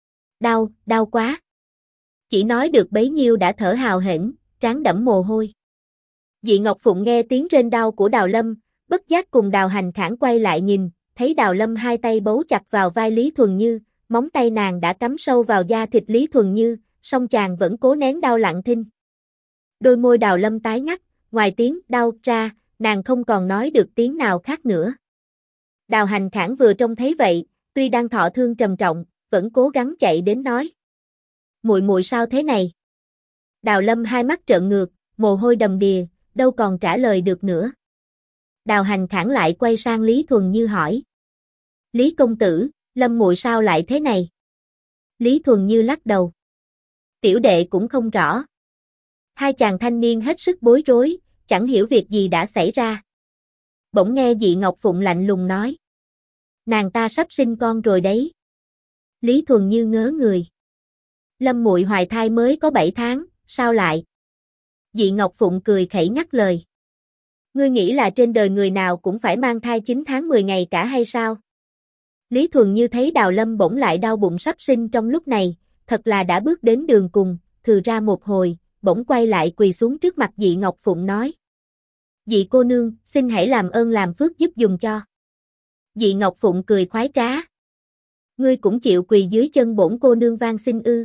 Đau quá. Chỉ nói được bấy nhiêu đã thở hào hển, trán đẫm mồ hôi. Dị Ngọc Phụng nghe tiếng rên đau của Đào Lâm, bất giác cùng Đào Hành Khảng quay lại nhìn, thấy Đào Lâm hai tay bấu chặt vào vai Lý Thuần Như, móng tay nàng đã cắm sâu vào da thịt Lý Thuần Như, song chàng vẫn cố nén đau lặng thinh. Đôi môi Đào Lâm tái ngắt, ngoài tiếng đau ra, nàng không còn nói được tiếng nào khác nữa. Đào Hành Khảng vừa trông thấy vậy, tuy đang thọ thương trầm trọng, vẫn cố gắng chạy đến nói: Muội sao thế này? Đào Lâm hai mắt trợn ngược, mồ hôi đầm đìa, đâu còn trả lời được nữa. Đào Hành Khảng lại quay sang Lý Thuần Như hỏi: Lý công tử, Lâm muội sao lại thế này? Lý Thuần Như lắc đầu: Tiểu đệ cũng không rõ. Hai chàng thanh niên hết sức bối rối, chẳng hiểu việc gì đã xảy ra. Bỗng nghe Dị Ngọc Phụng lạnh lùng nói: Nàng ta sắp sinh con rồi đấy. Lý Thuần Như ngớ người. Lâm muội hoài thai mới có 7 tháng, sao lại? Dị Ngọc Phụng cười khẩy ngắt lời: Ngươi nghĩ là trên đời người nào cũng phải mang thai 9 tháng 10 ngày cả hay sao? Lý Thuần Như thấy Đào Lâm bỗng lại đau bụng sắp sinh trong lúc này, thật là đã bước đến đường cùng, thừ ra một hồi, bỗng quay lại quỳ xuống trước mặt Dị Ngọc Phụng nói: Dị cô nương, xin hãy làm ơn làm phước giúp dùm cho. Dị Ngọc Phụng cười khoái trá: Ngươi cũng chịu quỳ dưới chân bổn cô nương van xin ư?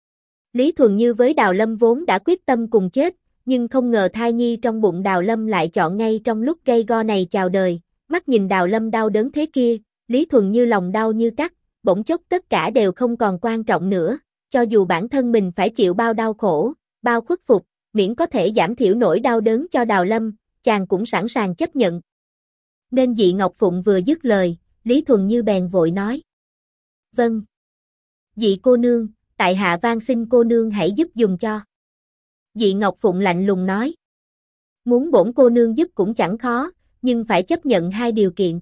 Lý Thuần Như với Đào Lâm vốn đã quyết tâm cùng chết, nhưng không ngờ thai nhi trong bụng Đào Lâm lại chọn ngay trong lúc gay go này chào đời, mắt nhìn Đào Lâm đau đớn thế kia, Lý Thuần Như lòng đau như cắt, bỗng chốc tất cả đều không còn quan trọng nữa, cho dù bản thân mình phải chịu bao đau khổ, bao khuất phục, miễn có thể giảm thiểu nỗi đau đớn cho Đào Lâm, chàng cũng sẵn sàng chấp nhận. Nên Dị Ngọc Phụng vừa dứt lời, Lý Thuần Như bèn vội nói: Vâng. Dị cô nương, tại hạ van xin cô nương hãy giúp dùm cho. Dị Ngọc Phụng lạnh lùng nói: Muốn bổn cô nương giúp cũng chẳng khó, nhưng phải chấp nhận 2 điều kiện.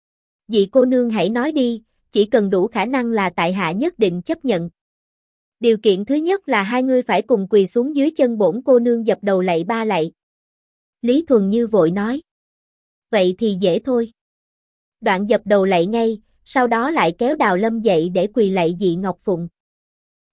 Dị cô nương hãy nói đi, chỉ cần đủ khả năng là tại hạ nhất định chấp nhận. Điều kiện thứ nhất là hai ngươi phải cùng quỳ xuống dưới chân bổn cô nương dập đầu lạy 3 lạy. Lý Thuần Như vội nói: Vậy thì dễ thôi. Đoạn dập đầu lạy ngay, sau đó lại kéo Đào Lâm dậy để quỳ lạy Dị Ngọc Phụng.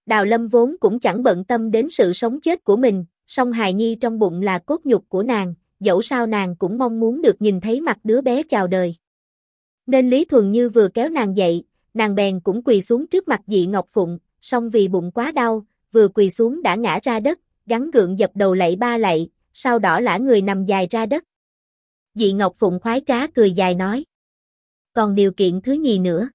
Đào Lâm vốn cũng chẳng bận tâm đến sự sống chết của mình, song hài nhi trong bụng là cốt nhục của nàng, dẫu sao nàng cũng mong muốn được nhìn thấy mặt đứa bé chào đời. Nên Lý Thuần Như vừa kéo nàng dậy, nàng bèn cũng quỳ xuống trước mặt Dị Ngọc Phụng, song vì bụng quá đau, vừa quỳ xuống đã ngã ra đất, gắng gượng dập đầu lạy ba lạy, sau đó lả người nằm dài ra đất. Dị Ngọc Phụng khoái trá cười dài nói: "Còn điều kiện thứ nhì nữa."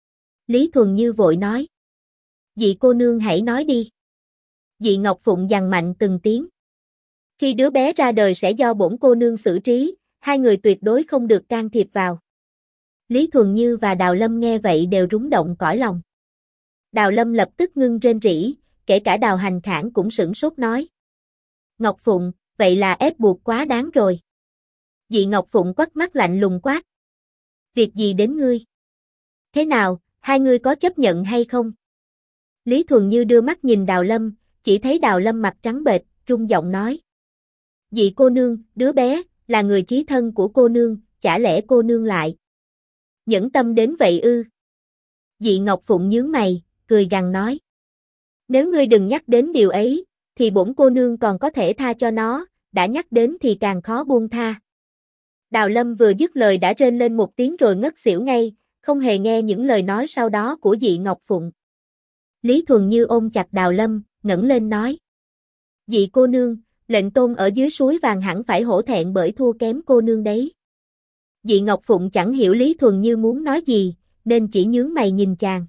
Lý Thuần Như vội nói: "Dị cô nương hãy nói đi." Dị Ngọc Phụng dằn mạnh từng tiếng: "Khi đứa bé ra đời sẽ do bổn cô nương xử trí, hai người tuyệt đối không được can thiệp vào." Lý Thuần Như và Đào Lâm nghe vậy đều rúng động cõi lòng. Đào Lâm lập tức ngưng rên rỉ, kể cả Đào Hành Khản cũng sửng sốt nói: "Ngọc Phụng, vậy là ép buộc quá đáng rồi." Dị Ngọc Phụng quắt mắt lạnh lùng quát: "Việc gì đến ngươi? Thế nào, hai ngươi có chấp nhận hay không?" Lý Thuần Như đưa mắt nhìn Đào Lâm, chỉ thấy Đào Lâm mặt trắng bệch, run giọng nói: "Dị cô nương, đứa bé, là người chí thân của cô nương, chả lẽ cô nương lại nhẫn tâm đến vậy ư?" Dị Ngọc Phụng nhướng mày, cười gằn nói: "Nếu ngươi đừng nhắc đến điều ấy, thì bổn cô nương còn có thể tha cho nó, đã nhắc đến thì càng khó buông tha." Đào Lâm vừa dứt lời đã rên lên một tiếng rồi ngất xỉu ngay, không hề nghe những lời nói sau đó của Dị Ngọc Phụng. Lý Thuần Như ôm chặt Đào Lâm, ngẩng lên nói: "Dị cô nương, lệnh tôn ở dưới suối vàng hẳn phải hổ thẹn bởi thua kém cô nương đấy." Dị Ngọc Phụng chẳng hiểu Lý Thuần Như muốn nói gì, nên chỉ nhướng mày nhìn chàng.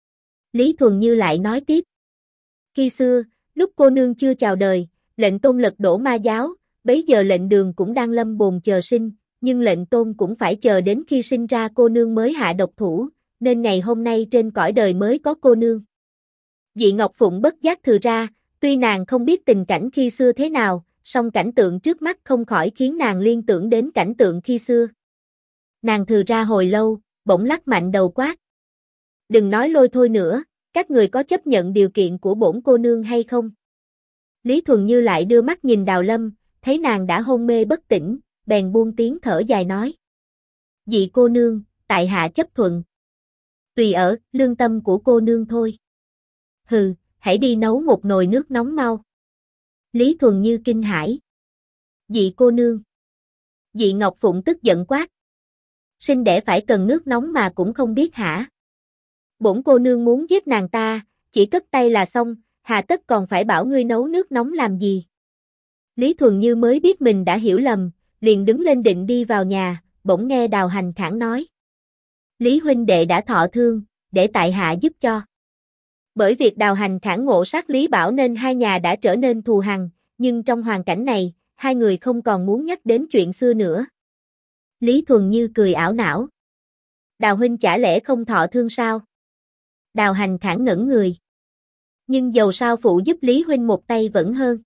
Lý Thuần Như lại nói tiếp: "Khi xưa, lúc cô nương chưa chào đời, lệnh tôn lật đổ ma giáo, bấy giờ lệnh đường cũng đang lâm bồn chờ sinh, nhưng lệnh tôn cũng phải chờ đến khi sinh ra cô nương mới hạ độc thủ, nên ngày hôm nay trên cõi đời mới có cô nương." Dị Ngọc Phụng bất giác thừ ra, tuy nàng không biết tình cảnh khi xưa thế nào, song cảnh tượng trước mắt không khỏi khiến nàng liên tưởng đến cảnh tượng khi xưa. Nàng thừ ra hồi lâu, bỗng lắc mạnh đầu quát: "Đừng nói lôi thôi nữa, các người có chấp nhận điều kiện của bổn cô nương hay không?" Lý Thuần Như lại đưa mắt nhìn Đào Lâm, thấy nàng đã hôn mê bất tỉnh, bèn buông tiếng thở dài nói: "Dị cô nương, tại hạ chấp thuận. Tùy ở lương tâm của cô nương thôi." "Hừ, hãy đi nấu một nồi nước nóng mau." Lý Thuần Như kinh hãi: "Dị cô nương?" Dị Ngọc Phụng tức giận quát: "Sinh đẻ phải cần nước nóng mà cũng không biết hả? Bổn cô nương muốn giết nàng ta, chỉ cất tay là xong, hà tất còn phải bảo ngươi nấu nước nóng làm gì?" Lý Thuần Như mới biết mình đã hiểu lầm, liền đứng lên định đi vào nhà, bỗng nghe Đào Hành Khản nói: "Lý huynh đệ đã thọ thương, để tại hạ giúp cho." Bởi việc Đào Hành Khản ngộ sát Lý Bảo nên hai nhà đã trở nên thù hằn, nhưng trong hoàn cảnh này, hai người không còn muốn nhắc đến chuyện xưa nữa. Lý Thuần Như cười ảo não: "Đào huynh chả lẽ không thọ thương sao?" Đào Hành Khản ngẩn người: "Nhưng dầu sao phụ giúp Lý huynh một tay vẫn hơn."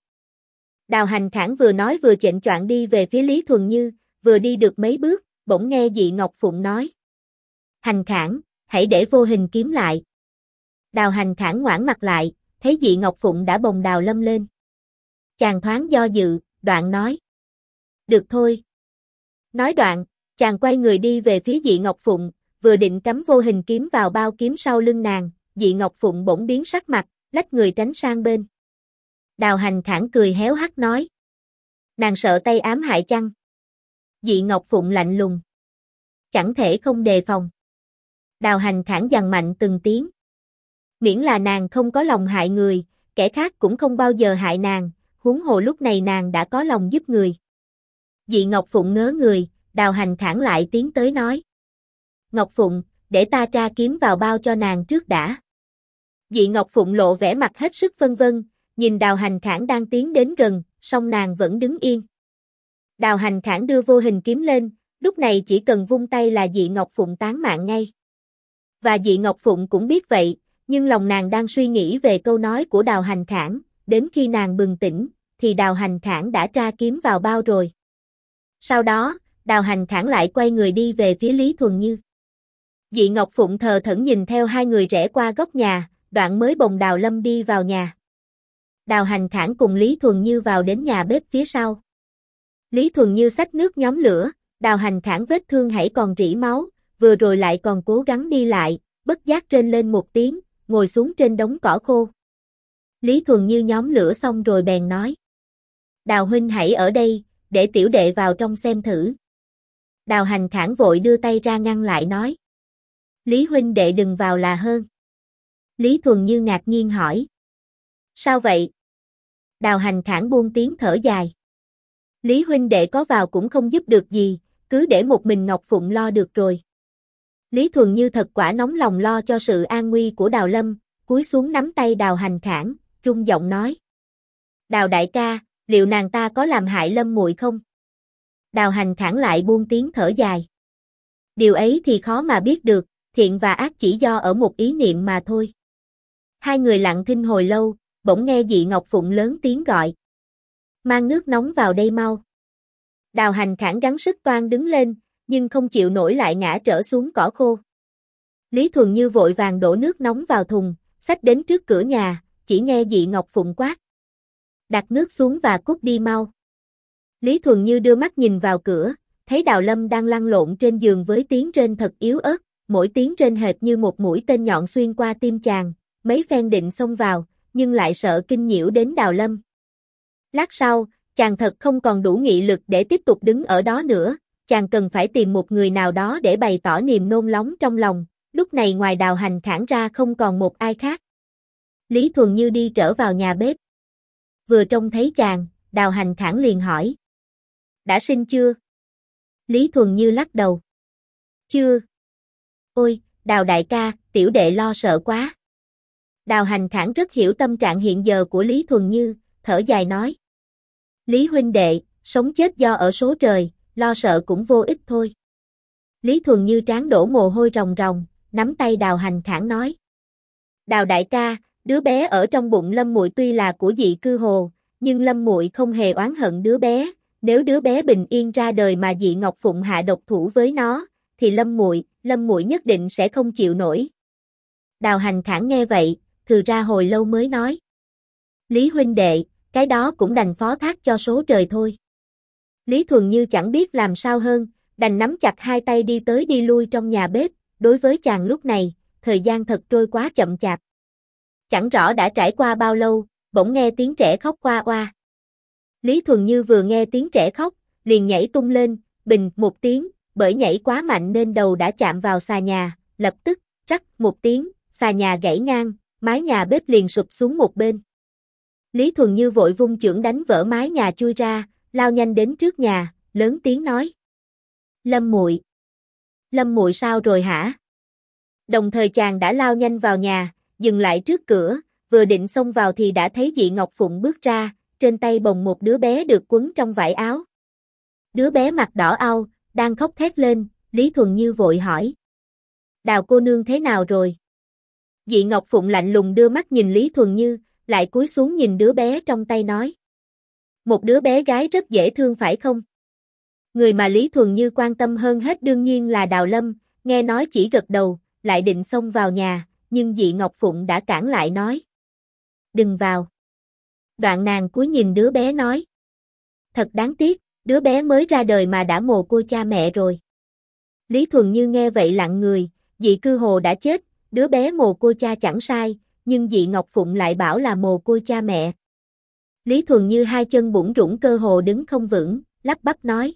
Đào Hành Khản vừa nói vừa chệnh choạng đi về phía Lý Thuần Như, vừa đi được mấy bước, bỗng nghe Dị Ngọc Phụng nói: "Hành Khản, hãy để Vô Hình Kiếm lại." Đào Hành Khản ngoãn mặt lại, thấy Dị Ngọc Phụng đã bồng Đào Lâm lên. Chàng thoáng do dự, đoạn nói: "Được thôi." Nói đoạn, chàng quay người đi về phía Dị Ngọc Phụng, vừa định cắm Vô Hình Kiếm vào bao kiếm sau lưng nàng, Dị Ngọc Phụng bỗng biến sắc mặt, lách người tránh sang bên. Đào Hành Khản cười héo hắt nói: "Nàng sợ tay ám hại chăng?" Dị Ngọc Phụng lạnh lùng: "Chẳng thể không đề phòng." Đào Hành Khản dằn mạnh từng tiếng: "Miễn là nàng không có lòng hại người, kẻ khác cũng không bao giờ hại nàng, huống hồ lúc này nàng đã có lòng giúp người." Dị Ngọc Phụng ngớ người, Đào Hành Khản lại tiến tới nói: "Ngọc Phụng, để ta tra kiếm vào bao cho nàng trước đã." Dị Ngọc Phụng lộ vẻ mặt hết sức phân vân, nhìn Đào Hành Khản đang tiến đến gần, song nàng vẫn đứng yên. Đào Hành Khản đưa Vô Hình Kiếm lên, lúc này chỉ cần vung tay là Dị Ngọc Phụng tán mạng ngay. Và Dị Ngọc Phụng cũng biết vậy, nhưng lòng nàng đang suy nghĩ về câu nói của Đào Hành Khản, đến khi nàng bừng tỉnh, thì Đào Hành Khản đã tra kiếm vào bao rồi. Sau đó, Đào Hành Khản lại quay người đi về phía Lý Thuần Như. Dị Ngọc Phụng thờ thẫn nhìn theo hai người rẽ qua góc nhà, đoạn mới bồng Đào Lâm đi vào nhà. Đào Hành Khản cùng Lý Thuần Như vào đến nhà bếp phía sau. Lý Thuần Như xách nước nhóm lửa, Đào Hành Khản vết thương hãy còn rỉ máu, vừa rồi lại còn cố gắng đi lại, bất giác rên lên một tiếng, ngồi xuống trên đống cỏ khô. Lý Thuần Như nhóm lửa xong rồi bèn nói. Đào huynh hãy ở đây, để tiểu đệ vào trong xem thử. Đào Hành Khảng vội đưa tay ra ngăn lại nói. Lý huynh đệ đừng vào là hơn. Lý Thuần Như ngạc nhiên hỏi. Sao vậy? Đào Hành Khảng buông tiếng thở dài. Lý huynh đệ có vào cũng không giúp được gì, cứ để một mình Ngọc Phụng lo được rồi. Lý Thuần Như thật quả nóng lòng lo cho sự an nguy của Đào Lâm, cúi xuống nắm tay Đào Hành Khảng, rung giọng nói. Đào đại ca, liệu nàng ta có làm hại Lâm muội không? Đào Hành Khảng lại buông tiếng thở dài. Điều ấy thì khó mà biết được, thiện và ác chỉ do ở một ý niệm mà thôi. Hai người lặng thinh hồi lâu, bỗng nghe Dị Ngọc Phụng lớn tiếng gọi. Mang nước nóng vào đây mau. Đào Hành Khảng gắng sức toan đứng lên, nhưng không chịu nổi lại ngã trở xuống cỏ khô. Lý Thuần Như vội vàng đổ nước nóng vào thùng, xách đến trước cửa nhà, chỉ nghe Dị Ngọc Phụng quát. Đặt nước xuống và cút đi mau. Lý Thuần Như đưa mắt nhìn vào cửa, thấy Đào Lâm đang lăn lộn trên giường với tiếng rên thật yếu ớt, mỗi tiếng rên hệt như một mũi tên nhọn xuyên qua tim chàng, mấy phen định xông vào, nhưng lại sợ kinh nhiễu đến Đào Lâm. Lát sau, chàng thật không còn đủ nghị lực để tiếp tục đứng ở đó nữa, chàng cần phải tìm một người nào đó để bày tỏ niềm nôn nóng trong lòng, lúc này ngoài Đào Hành Khảng ra không còn một ai khác. Lý Thuần Như đi trở vào nhà bếp. Vừa trông thấy chàng, Đào Hành Khảng liền hỏi. Đã sinh chưa? Lý Thuần Như lắc đầu. Chưa. Ôi, Đào đại ca, tiểu đệ lo sợ quá. Đào Hành Khảng rất hiểu tâm trạng hiện giờ của Lý Thuần Như, thở dài nói. Lý huynh đệ, sống chết do ở số trời, lo sợ cũng vô ích thôi. Lý Thuần Như trán đổ mồ hôi ròng ròng, nắm tay Đào Hành Khảng nói. Đào đại ca, đứa bé ở trong bụng Lâm muội tuy là của Dị Cư Hồ, nhưng Lâm muội không hề oán hận đứa bé, nếu đứa bé bình yên ra đời mà Dị Ngọc Phụng hạ độc thủ với nó, thì Lâm muội nhất định sẽ không chịu nổi. Đào Hành Khảng nghe vậy, thừ ra hồi lâu mới nói. Lý huynh đệ, cái đó cũng đành phó thác cho số trời thôi. Lý Thuần Như chẳng biết làm sao hơn, đành nắm chặt hai tay đi tới đi lui trong nhà bếp, đối với chàng lúc này, thời gian thật trôi quá chậm chạp. Chẳng rõ đã trải qua bao lâu, bỗng nghe tiếng trẻ khóc oa oa. Lý Thuần Như vừa nghe tiếng trẻ khóc, liền nhảy tung lên, bình một tiếng, bởi nhảy quá mạnh nên đầu đã chạm vào xà nhà, lập tức, rắc một tiếng, xà nhà gãy ngang, mái nhà bếp liền sụp xuống một bên. Lý Thuần Như vội vung chưởng đánh vỡ mái nhà chui ra, lao nhanh đến trước nhà, lớn tiếng nói. Lâm muội sao rồi hả? Đồng thời chàng đã lao nhanh vào nhà, dừng lại trước cửa, vừa định xông vào thì đã thấy Dị Ngọc Phụng bước ra, trên tay bồng một đứa bé được quấn trong vải áo. Đứa bé mặt đỏ au, đang khóc thét lên, Lý Thuần Như vội hỏi. Đào cô nương thế nào rồi? Dị Ngọc Phụng lạnh lùng đưa mắt nhìn Lý Thuần Như, lại cúi xuống nhìn đứa bé trong tay nói. Một đứa bé gái rất dễ thương phải không? Người mà Lý Thuần Như quan tâm hơn hết đương nhiên là Đào Lâm, nghe nói chỉ gật đầu, lại định xông vào nhà, nhưng Dị Ngọc Phụng đã cản lại nói. Đừng vào. Đoạn nàng cúi nhìn đứa bé nói. Thật đáng tiếc, đứa bé mới ra đời mà đã mồ côi cha mẹ rồi. Lý Thuần Như nghe vậy lặng người, Dị Cư Hồ đã chết, đứa bé mồ côi cha chẳng sai, nhưng Dị Ngọc Phụng lại bảo là mồ côi cha mẹ. Lý Thuần Như hai chân bủn rủn cơ hồ đứng không vững, lắp bắp nói.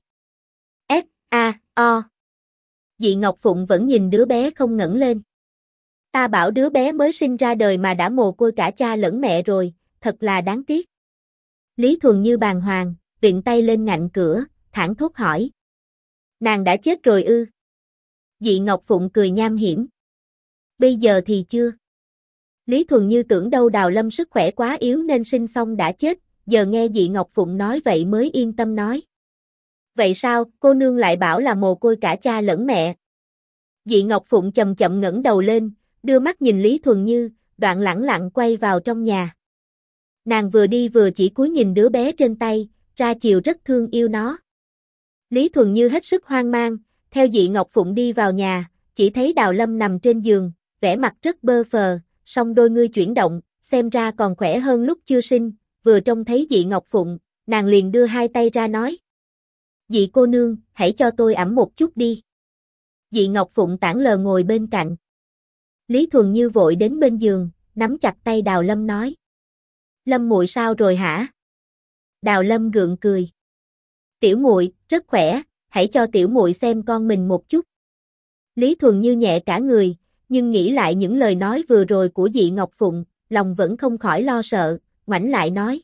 O. Dị Ngọc Phụng vẫn nhìn đứa bé không ngẩng lên. Ta bảo đứa bé mới sinh ra đời mà đã mồ côi cả cha lẫn mẹ rồi, thật là đáng tiếc. Lý Thuần Như bàng hoàng, viện tay lên ngạnh cửa, thảng thốt hỏi. Nàng đã chết rồi ư? Dị Ngọc Phụng cười nham hiểm. Bây giờ thì chưa. Lý Thuần Như tưởng đâu Đào Lâm sức khỏe quá yếu nên sinh xong đã chết, giờ nghe Dị Ngọc Phụng nói vậy mới yên tâm nói. Vậy sao, cô nương lại bảo là mồ côi cả cha lẫn mẹ? Dị Ngọc Phụng chậm chậm ngẩng đầu lên, đưa mắt nhìn Lý Thuần Như, đoạn lẳng lặng quay vào trong nhà. Nàng vừa đi vừa chỉ cúi nhìn đứa bé trên tay, ra chiều rất thương yêu nó. Lý Thuần Như hết sức hoang mang, theo Dị Ngọc Phụng đi vào nhà, chỉ thấy Đào Lâm nằm trên giường, vẻ mặt rất bơ phờ, song đôi ngươi chuyển động, xem ra còn khỏe hơn lúc chưa sinh, vừa trông thấy Dị Ngọc Phụng, nàng liền đưa hai tay ra nói. Dị cô nương, hãy cho tôi ẵm một chút đi. Dị Ngọc Phụng tảng lờ ngồi bên cạnh. Lý Thuần Như vội đến bên giường, nắm chặt tay Đào Lâm nói. Lâm muội sao rồi hả? Đào Lâm gượng cười. Tiểu muội, rất khỏe, hãy cho tiểu muội xem con mình một chút. Lý Thuần Như nhẹ cả người, nhưng nghĩ lại những lời nói vừa rồi của Dị Ngọc Phụng, lòng vẫn không khỏi lo sợ, ngoảnh lại nói.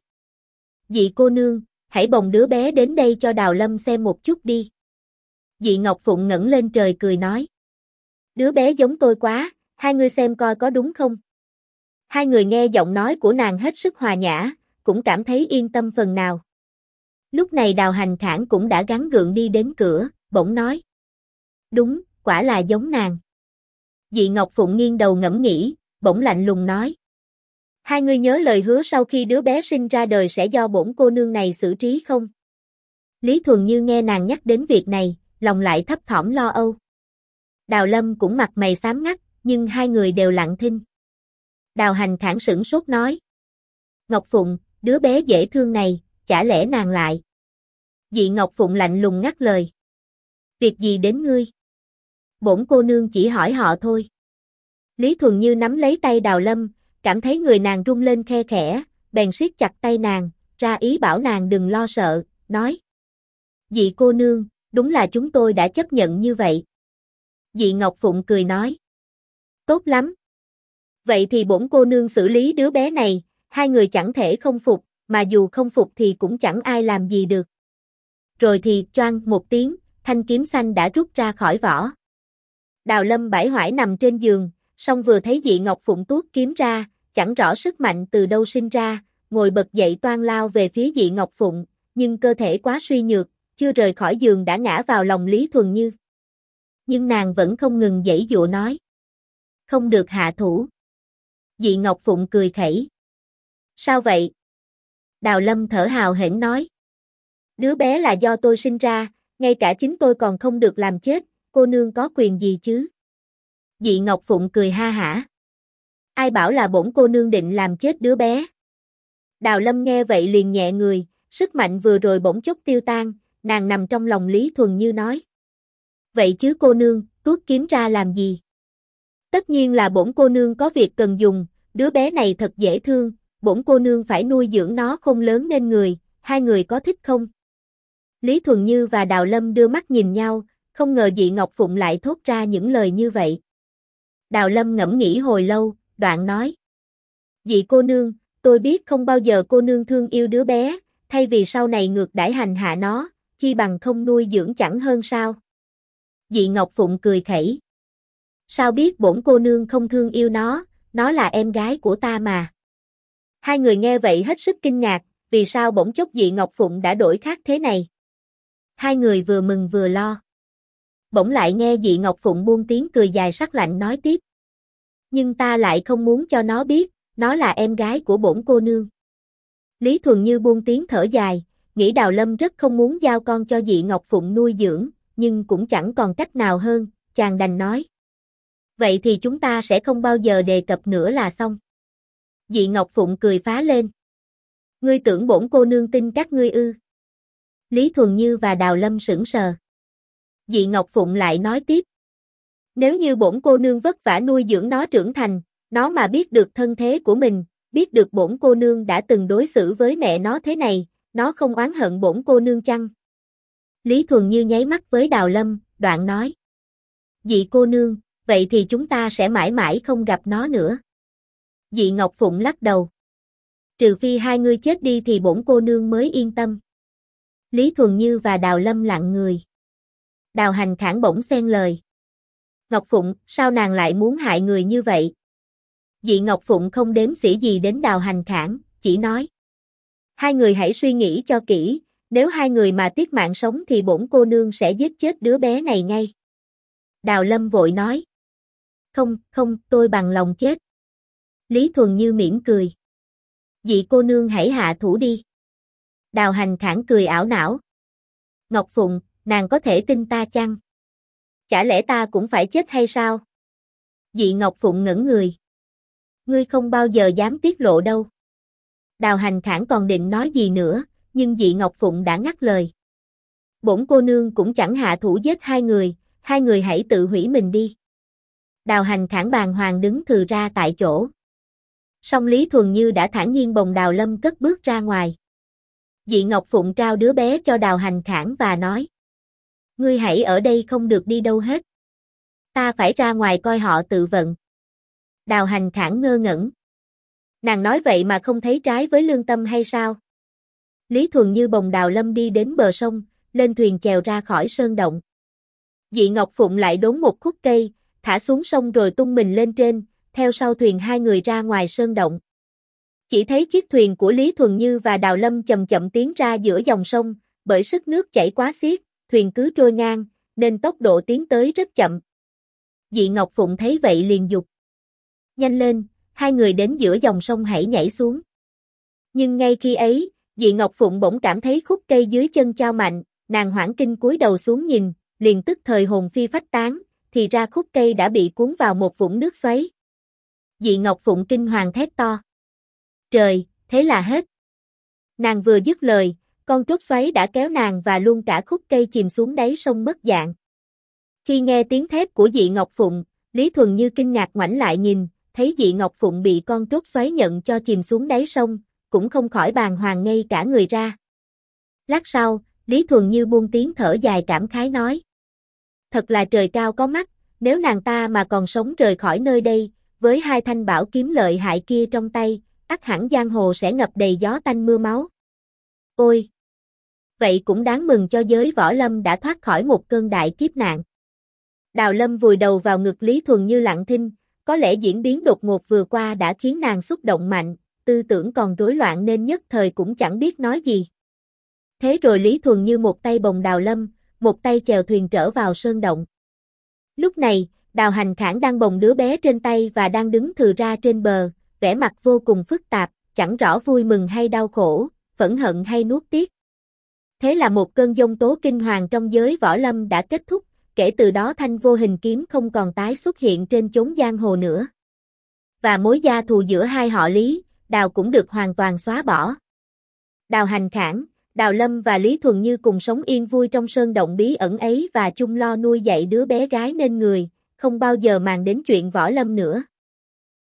Dị cô nương, hãy bồng đứa bé đến đây cho Đào Lâm xem một chút đi. Dị Ngọc Phụng ngẩng lên trời cười nói. Đứa bé giống tôi quá, hai người xem coi có đúng không? Hai người nghe giọng nói của nàng hết sức hòa nhã, cũng cảm thấy yên tâm phần nào. Lúc này Đào Hành Khảng cũng đã gắng gượng đi đến cửa, bỗng nói. Đúng, quả là giống nàng. Dị Ngọc Phụng nghiêng đầu ngẫm nghĩ, bỗng lạnh lùng nói. Hai người nhớ lời hứa sau khi đứa bé sinh ra đời sẽ do bổn cô nương này xử trí không? Lý Thuần Như nghe nàng nhắc đến việc này, lòng lại thấp thỏm lo âu. Đào Lâm cũng mặt mày xám ngắt, nhưng hai người đều lặng thinh. Đào Hành Khảng sửng sốt nói. Ngọc Phụng, đứa bé dễ thương này, chả lẽ nàng lại? Dị Ngọc Phụng lạnh lùng ngắt lời. Việc gì đến ngươi? Bổn cô nương chỉ hỏi họ thôi. Lý Thuần Như nắm lấy tay Đào Lâm, cảm thấy người nàng rung lên khe khẽ, bèn siết chặt tay nàng, ra ý bảo nàng đừng lo sợ, nói. Dị cô nương, đúng là chúng tôi đã chấp nhận như vậy. Dị Ngọc Phụng cười nói. Tốt lắm. Vậy thì bổn cô nương xử lý đứa bé này, hai người chẳng thể không phục, mà dù không phục thì cũng chẳng ai làm gì được. Rồi thì choang một tiếng, thanh kiếm xanh đã rút ra khỏi vỏ. Đào Lâm bải hoải nằm trên giường, song vừa thấy Dị Ngọc Phụng tuốt kiếm ra, chẳng rõ sức mạnh từ đâu sinh ra, ngồi bật dậy toan lao về phía Dị Ngọc Phụng, nhưng cơ thể quá suy nhược, chưa rời khỏi giường đã ngã vào lòng Lý Thuần Như. Nhưng nàng vẫn không ngừng giãy giụa nói. Không được hạ thủ. Dị Ngọc Phụng cười khẩy. Sao vậy? Đào Lâm thở hào hển nói. Đứa bé là do tôi sinh ra, ngay cả chính tôi còn không được làm chết, cô nương có quyền gì chứ? Dị Ngọc Phụng cười ha hả. Ai bảo là bổn cô nương định làm chết đứa bé? Đào Lâm nghe vậy liền nhẹ người, sức mạnh vừa rồi bỗng chốc tiêu tan, nàng nằm trong lòng Lý Thuần Như nói. Vậy chứ cô nương, tuốt kiếm ra làm gì? Tất nhiên là bổn cô nương có việc cần dùng, đứa bé này thật dễ thương, bổn cô nương phải nuôi dưỡng nó không lớn nên người, hai người có thích không? Lý Thuần Như và Đào Lâm đưa mắt nhìn nhau, không ngờ Dị Ngọc Phụng lại thốt ra những lời như vậy. Đào Lâm ngẫm nghĩ hồi lâu, đoạn nói. Dị cô nương, tôi biết không bao giờ cô nương thương yêu đứa bé, thay vì sau này ngược đãi hành hạ nó, chi bằng không nuôi dưỡng chẳng hơn sao? Dị Ngọc Phụng cười khẩy. Sao biết bổn cô nương không thương yêu nó là em gái của ta mà. Hai người nghe vậy hết sức kinh ngạc, vì sao bỗng chốc Dị Ngọc Phụng đã đổi khác thế này? Hai người vừa mừng vừa lo. Bỗng lại nghe Dị Ngọc Phụng buông tiếng cười dài sắc lạnh nói tiếp. Nhưng ta lại không muốn cho nó biết, nó là em gái của bổn cô nương. Lý Thuần Như buông tiếng thở dài, nghĩ Đào Lâm rất không muốn giao con cho Dị Ngọc Phụng nuôi dưỡng, nhưng cũng chẳng còn cách nào hơn, chàng đành nói. Vậy thì chúng ta sẽ không bao giờ đề cập nữa là xong. Dị Ngọc Phụng cười phá lên. Ngươi tưởng bổn cô nương tin các ngươi ư? Lý Thuần Như và Đào Lâm sững sờ. Dị Ngọc Phụng lại nói tiếp. Nếu như bổn cô nương vất vả nuôi dưỡng nó trưởng thành, nó mà biết được thân thế của mình, biết được bổn cô nương đã từng đối xử với mẹ nó thế này, nó không oán hận bổn cô nương chăng? Lý Thuần Như nháy mắt với Đào Lâm, đoạn nói. Dị cô nương, vậy thì chúng ta sẽ mãi mãi không gặp nó nữa. Dị Ngọc Phụng lắc đầu. Trừ phi hai ngươi chết đi thì bổn cô nương mới yên tâm. Lý Thuần Như và Đào Lâm lặng người. Đào Hành Khảng bỗng xen lời. Ngọc Phụng, sao nàng lại muốn hại người như vậy? Dị Ngọc Phụng không đếm xỉa gì đến Đào Hành Khảng, chỉ nói. Hai người hãy suy nghĩ cho kỹ, nếu hai người mà tiếc mạng sống thì bổn cô nương sẽ giết chết đứa bé này ngay. Đào Lâm vội nói. Không, tôi bằng lòng chết. Lý Thuần Như mỉm cười. Dị cô nương hãy hạ thủ đi. Đào Hành Khảng cười ảo não. Ngọc Phụng, nàng có thể tin ta chăng? Chả lẽ ta cũng phải chết hay sao? Dị Ngọc Phụng ngẩn người. Ngươi không bao giờ dám tiết lộ đâu. Đào Hành Khảng còn định nói gì nữa, nhưng Dị Ngọc Phụng đã ngắt lời. Bổn cô nương cũng chẳng hạ thủ giết hai người hãy tự hủy mình đi. Đào Hành Khảng bàng hoàng đứng thừ ra tại chỗ. Song Lý Thuần Như đã thản nhiên bồng Đào Lâm cất bước ra ngoài. Dị Ngọc Phụng trao đứa bé cho Đào Hành Khảng và nói. Ngươi hãy ở đây không được đi đâu hết. Ta phải ra ngoài coi họ tự vận. Đào Hành Khảng ngơ ngẩn. Nàng nói vậy mà không thấy trái với lương tâm hay sao? Lý Thuần Như bồng Đào Lâm đi đến bờ sông, lên thuyền chèo ra khỏi sơn động. Dị Ngọc Phụng lại đốn một khúc cây, thả xuống sông rồi tung mình lên trên, theo sau thuyền hai người ra ngoài sơn động. Chỉ thấy chiếc thuyền của Lý Thuần Như và Đào Lâm chậm chậm tiến ra giữa dòng sông, bởi sức nước chảy quá xiết, thuyền cứ trôi ngang, nên tốc độ tiến tới rất chậm. Dị Ngọc Phụng thấy vậy liền giục. Nhanh lên, hai người đến giữa dòng sông hãy nhảy xuống. Nhưng ngay khi ấy, Dị Ngọc Phụng bỗng cảm thấy khúc cây dưới chân chao mạnh, nàng hoảng kinh cúi đầu xuống nhìn, liền tức thời hồn phi phách tán, thì ra khúc cây đã bị cuốn vào một vũng nước xoáy. Dị Ngọc Phụng kinh hoàng thét to. Trời, thế là hết. Nàng vừa dứt lời, con trốt xoáy đã kéo nàng và luôn cả khúc cây chìm xuống đáy sông mất dạng. Khi nghe tiếng thét của Dị Ngọc Phụng, Lý Thuần Như kinh ngạc ngoảnh lại nhìn, thấy Dị Ngọc Phụng bị con trốt xoáy nhận cho chìm xuống đáy sông, cũng không khỏi bàng hoàng ngây cả người ra. Lát sau, Lý Thuần Như buông tiếng thở dài cảm khái nói. Thật là trời cao có mắt, nếu nàng ta mà còn sống rời khỏi nơi đây, với hai thanh bảo kiếm lợi hại kia trong tay, ắt hẳn giang hồ sẽ ngập đầy gió tanh mưa máu. Ôi! Vậy cũng đáng mừng cho giới võ lâm đã thoát khỏi một cơn đại kiếp nạn. Đào Lâm vùi đầu vào ngực Lý Thuần Như lặng thinh, có lẽ diễn biến đột ngột vừa qua đã khiến nàng xúc động mạnh, tư tưởng còn rối loạn nên nhất thời cũng chẳng biết nói gì. Thế rồi Lý Thuần Như một tay bồng Đào Lâm, một tay chèo thuyền trở vào sơn động. Lúc này, Đào Hành Khảng đang bồng đứa bé trên tay và đang đứng thừ ra trên bờ, vẻ mặt vô cùng phức tạp, chẳng rõ vui mừng hay đau khổ, phẫn hận hay nuốt tiếc. Thế là một cơn giông tố kinh hoàng trong giới võ lâm đã kết thúc, kể từ đó thanh vô hình kiếm không còn tái xuất hiện trên chốn giang hồ nữa. Và mối gia thù giữa hai họ Lý, Đào cũng được hoàn toàn xóa bỏ. Đào Hành Khảng, Đào Lâm và Lý Thuần Như cùng sống yên vui trong sơn động bí ẩn ấy và chung lo nuôi dạy đứa bé gái nên người, không bao giờ màng đến chuyện võ lâm nữa.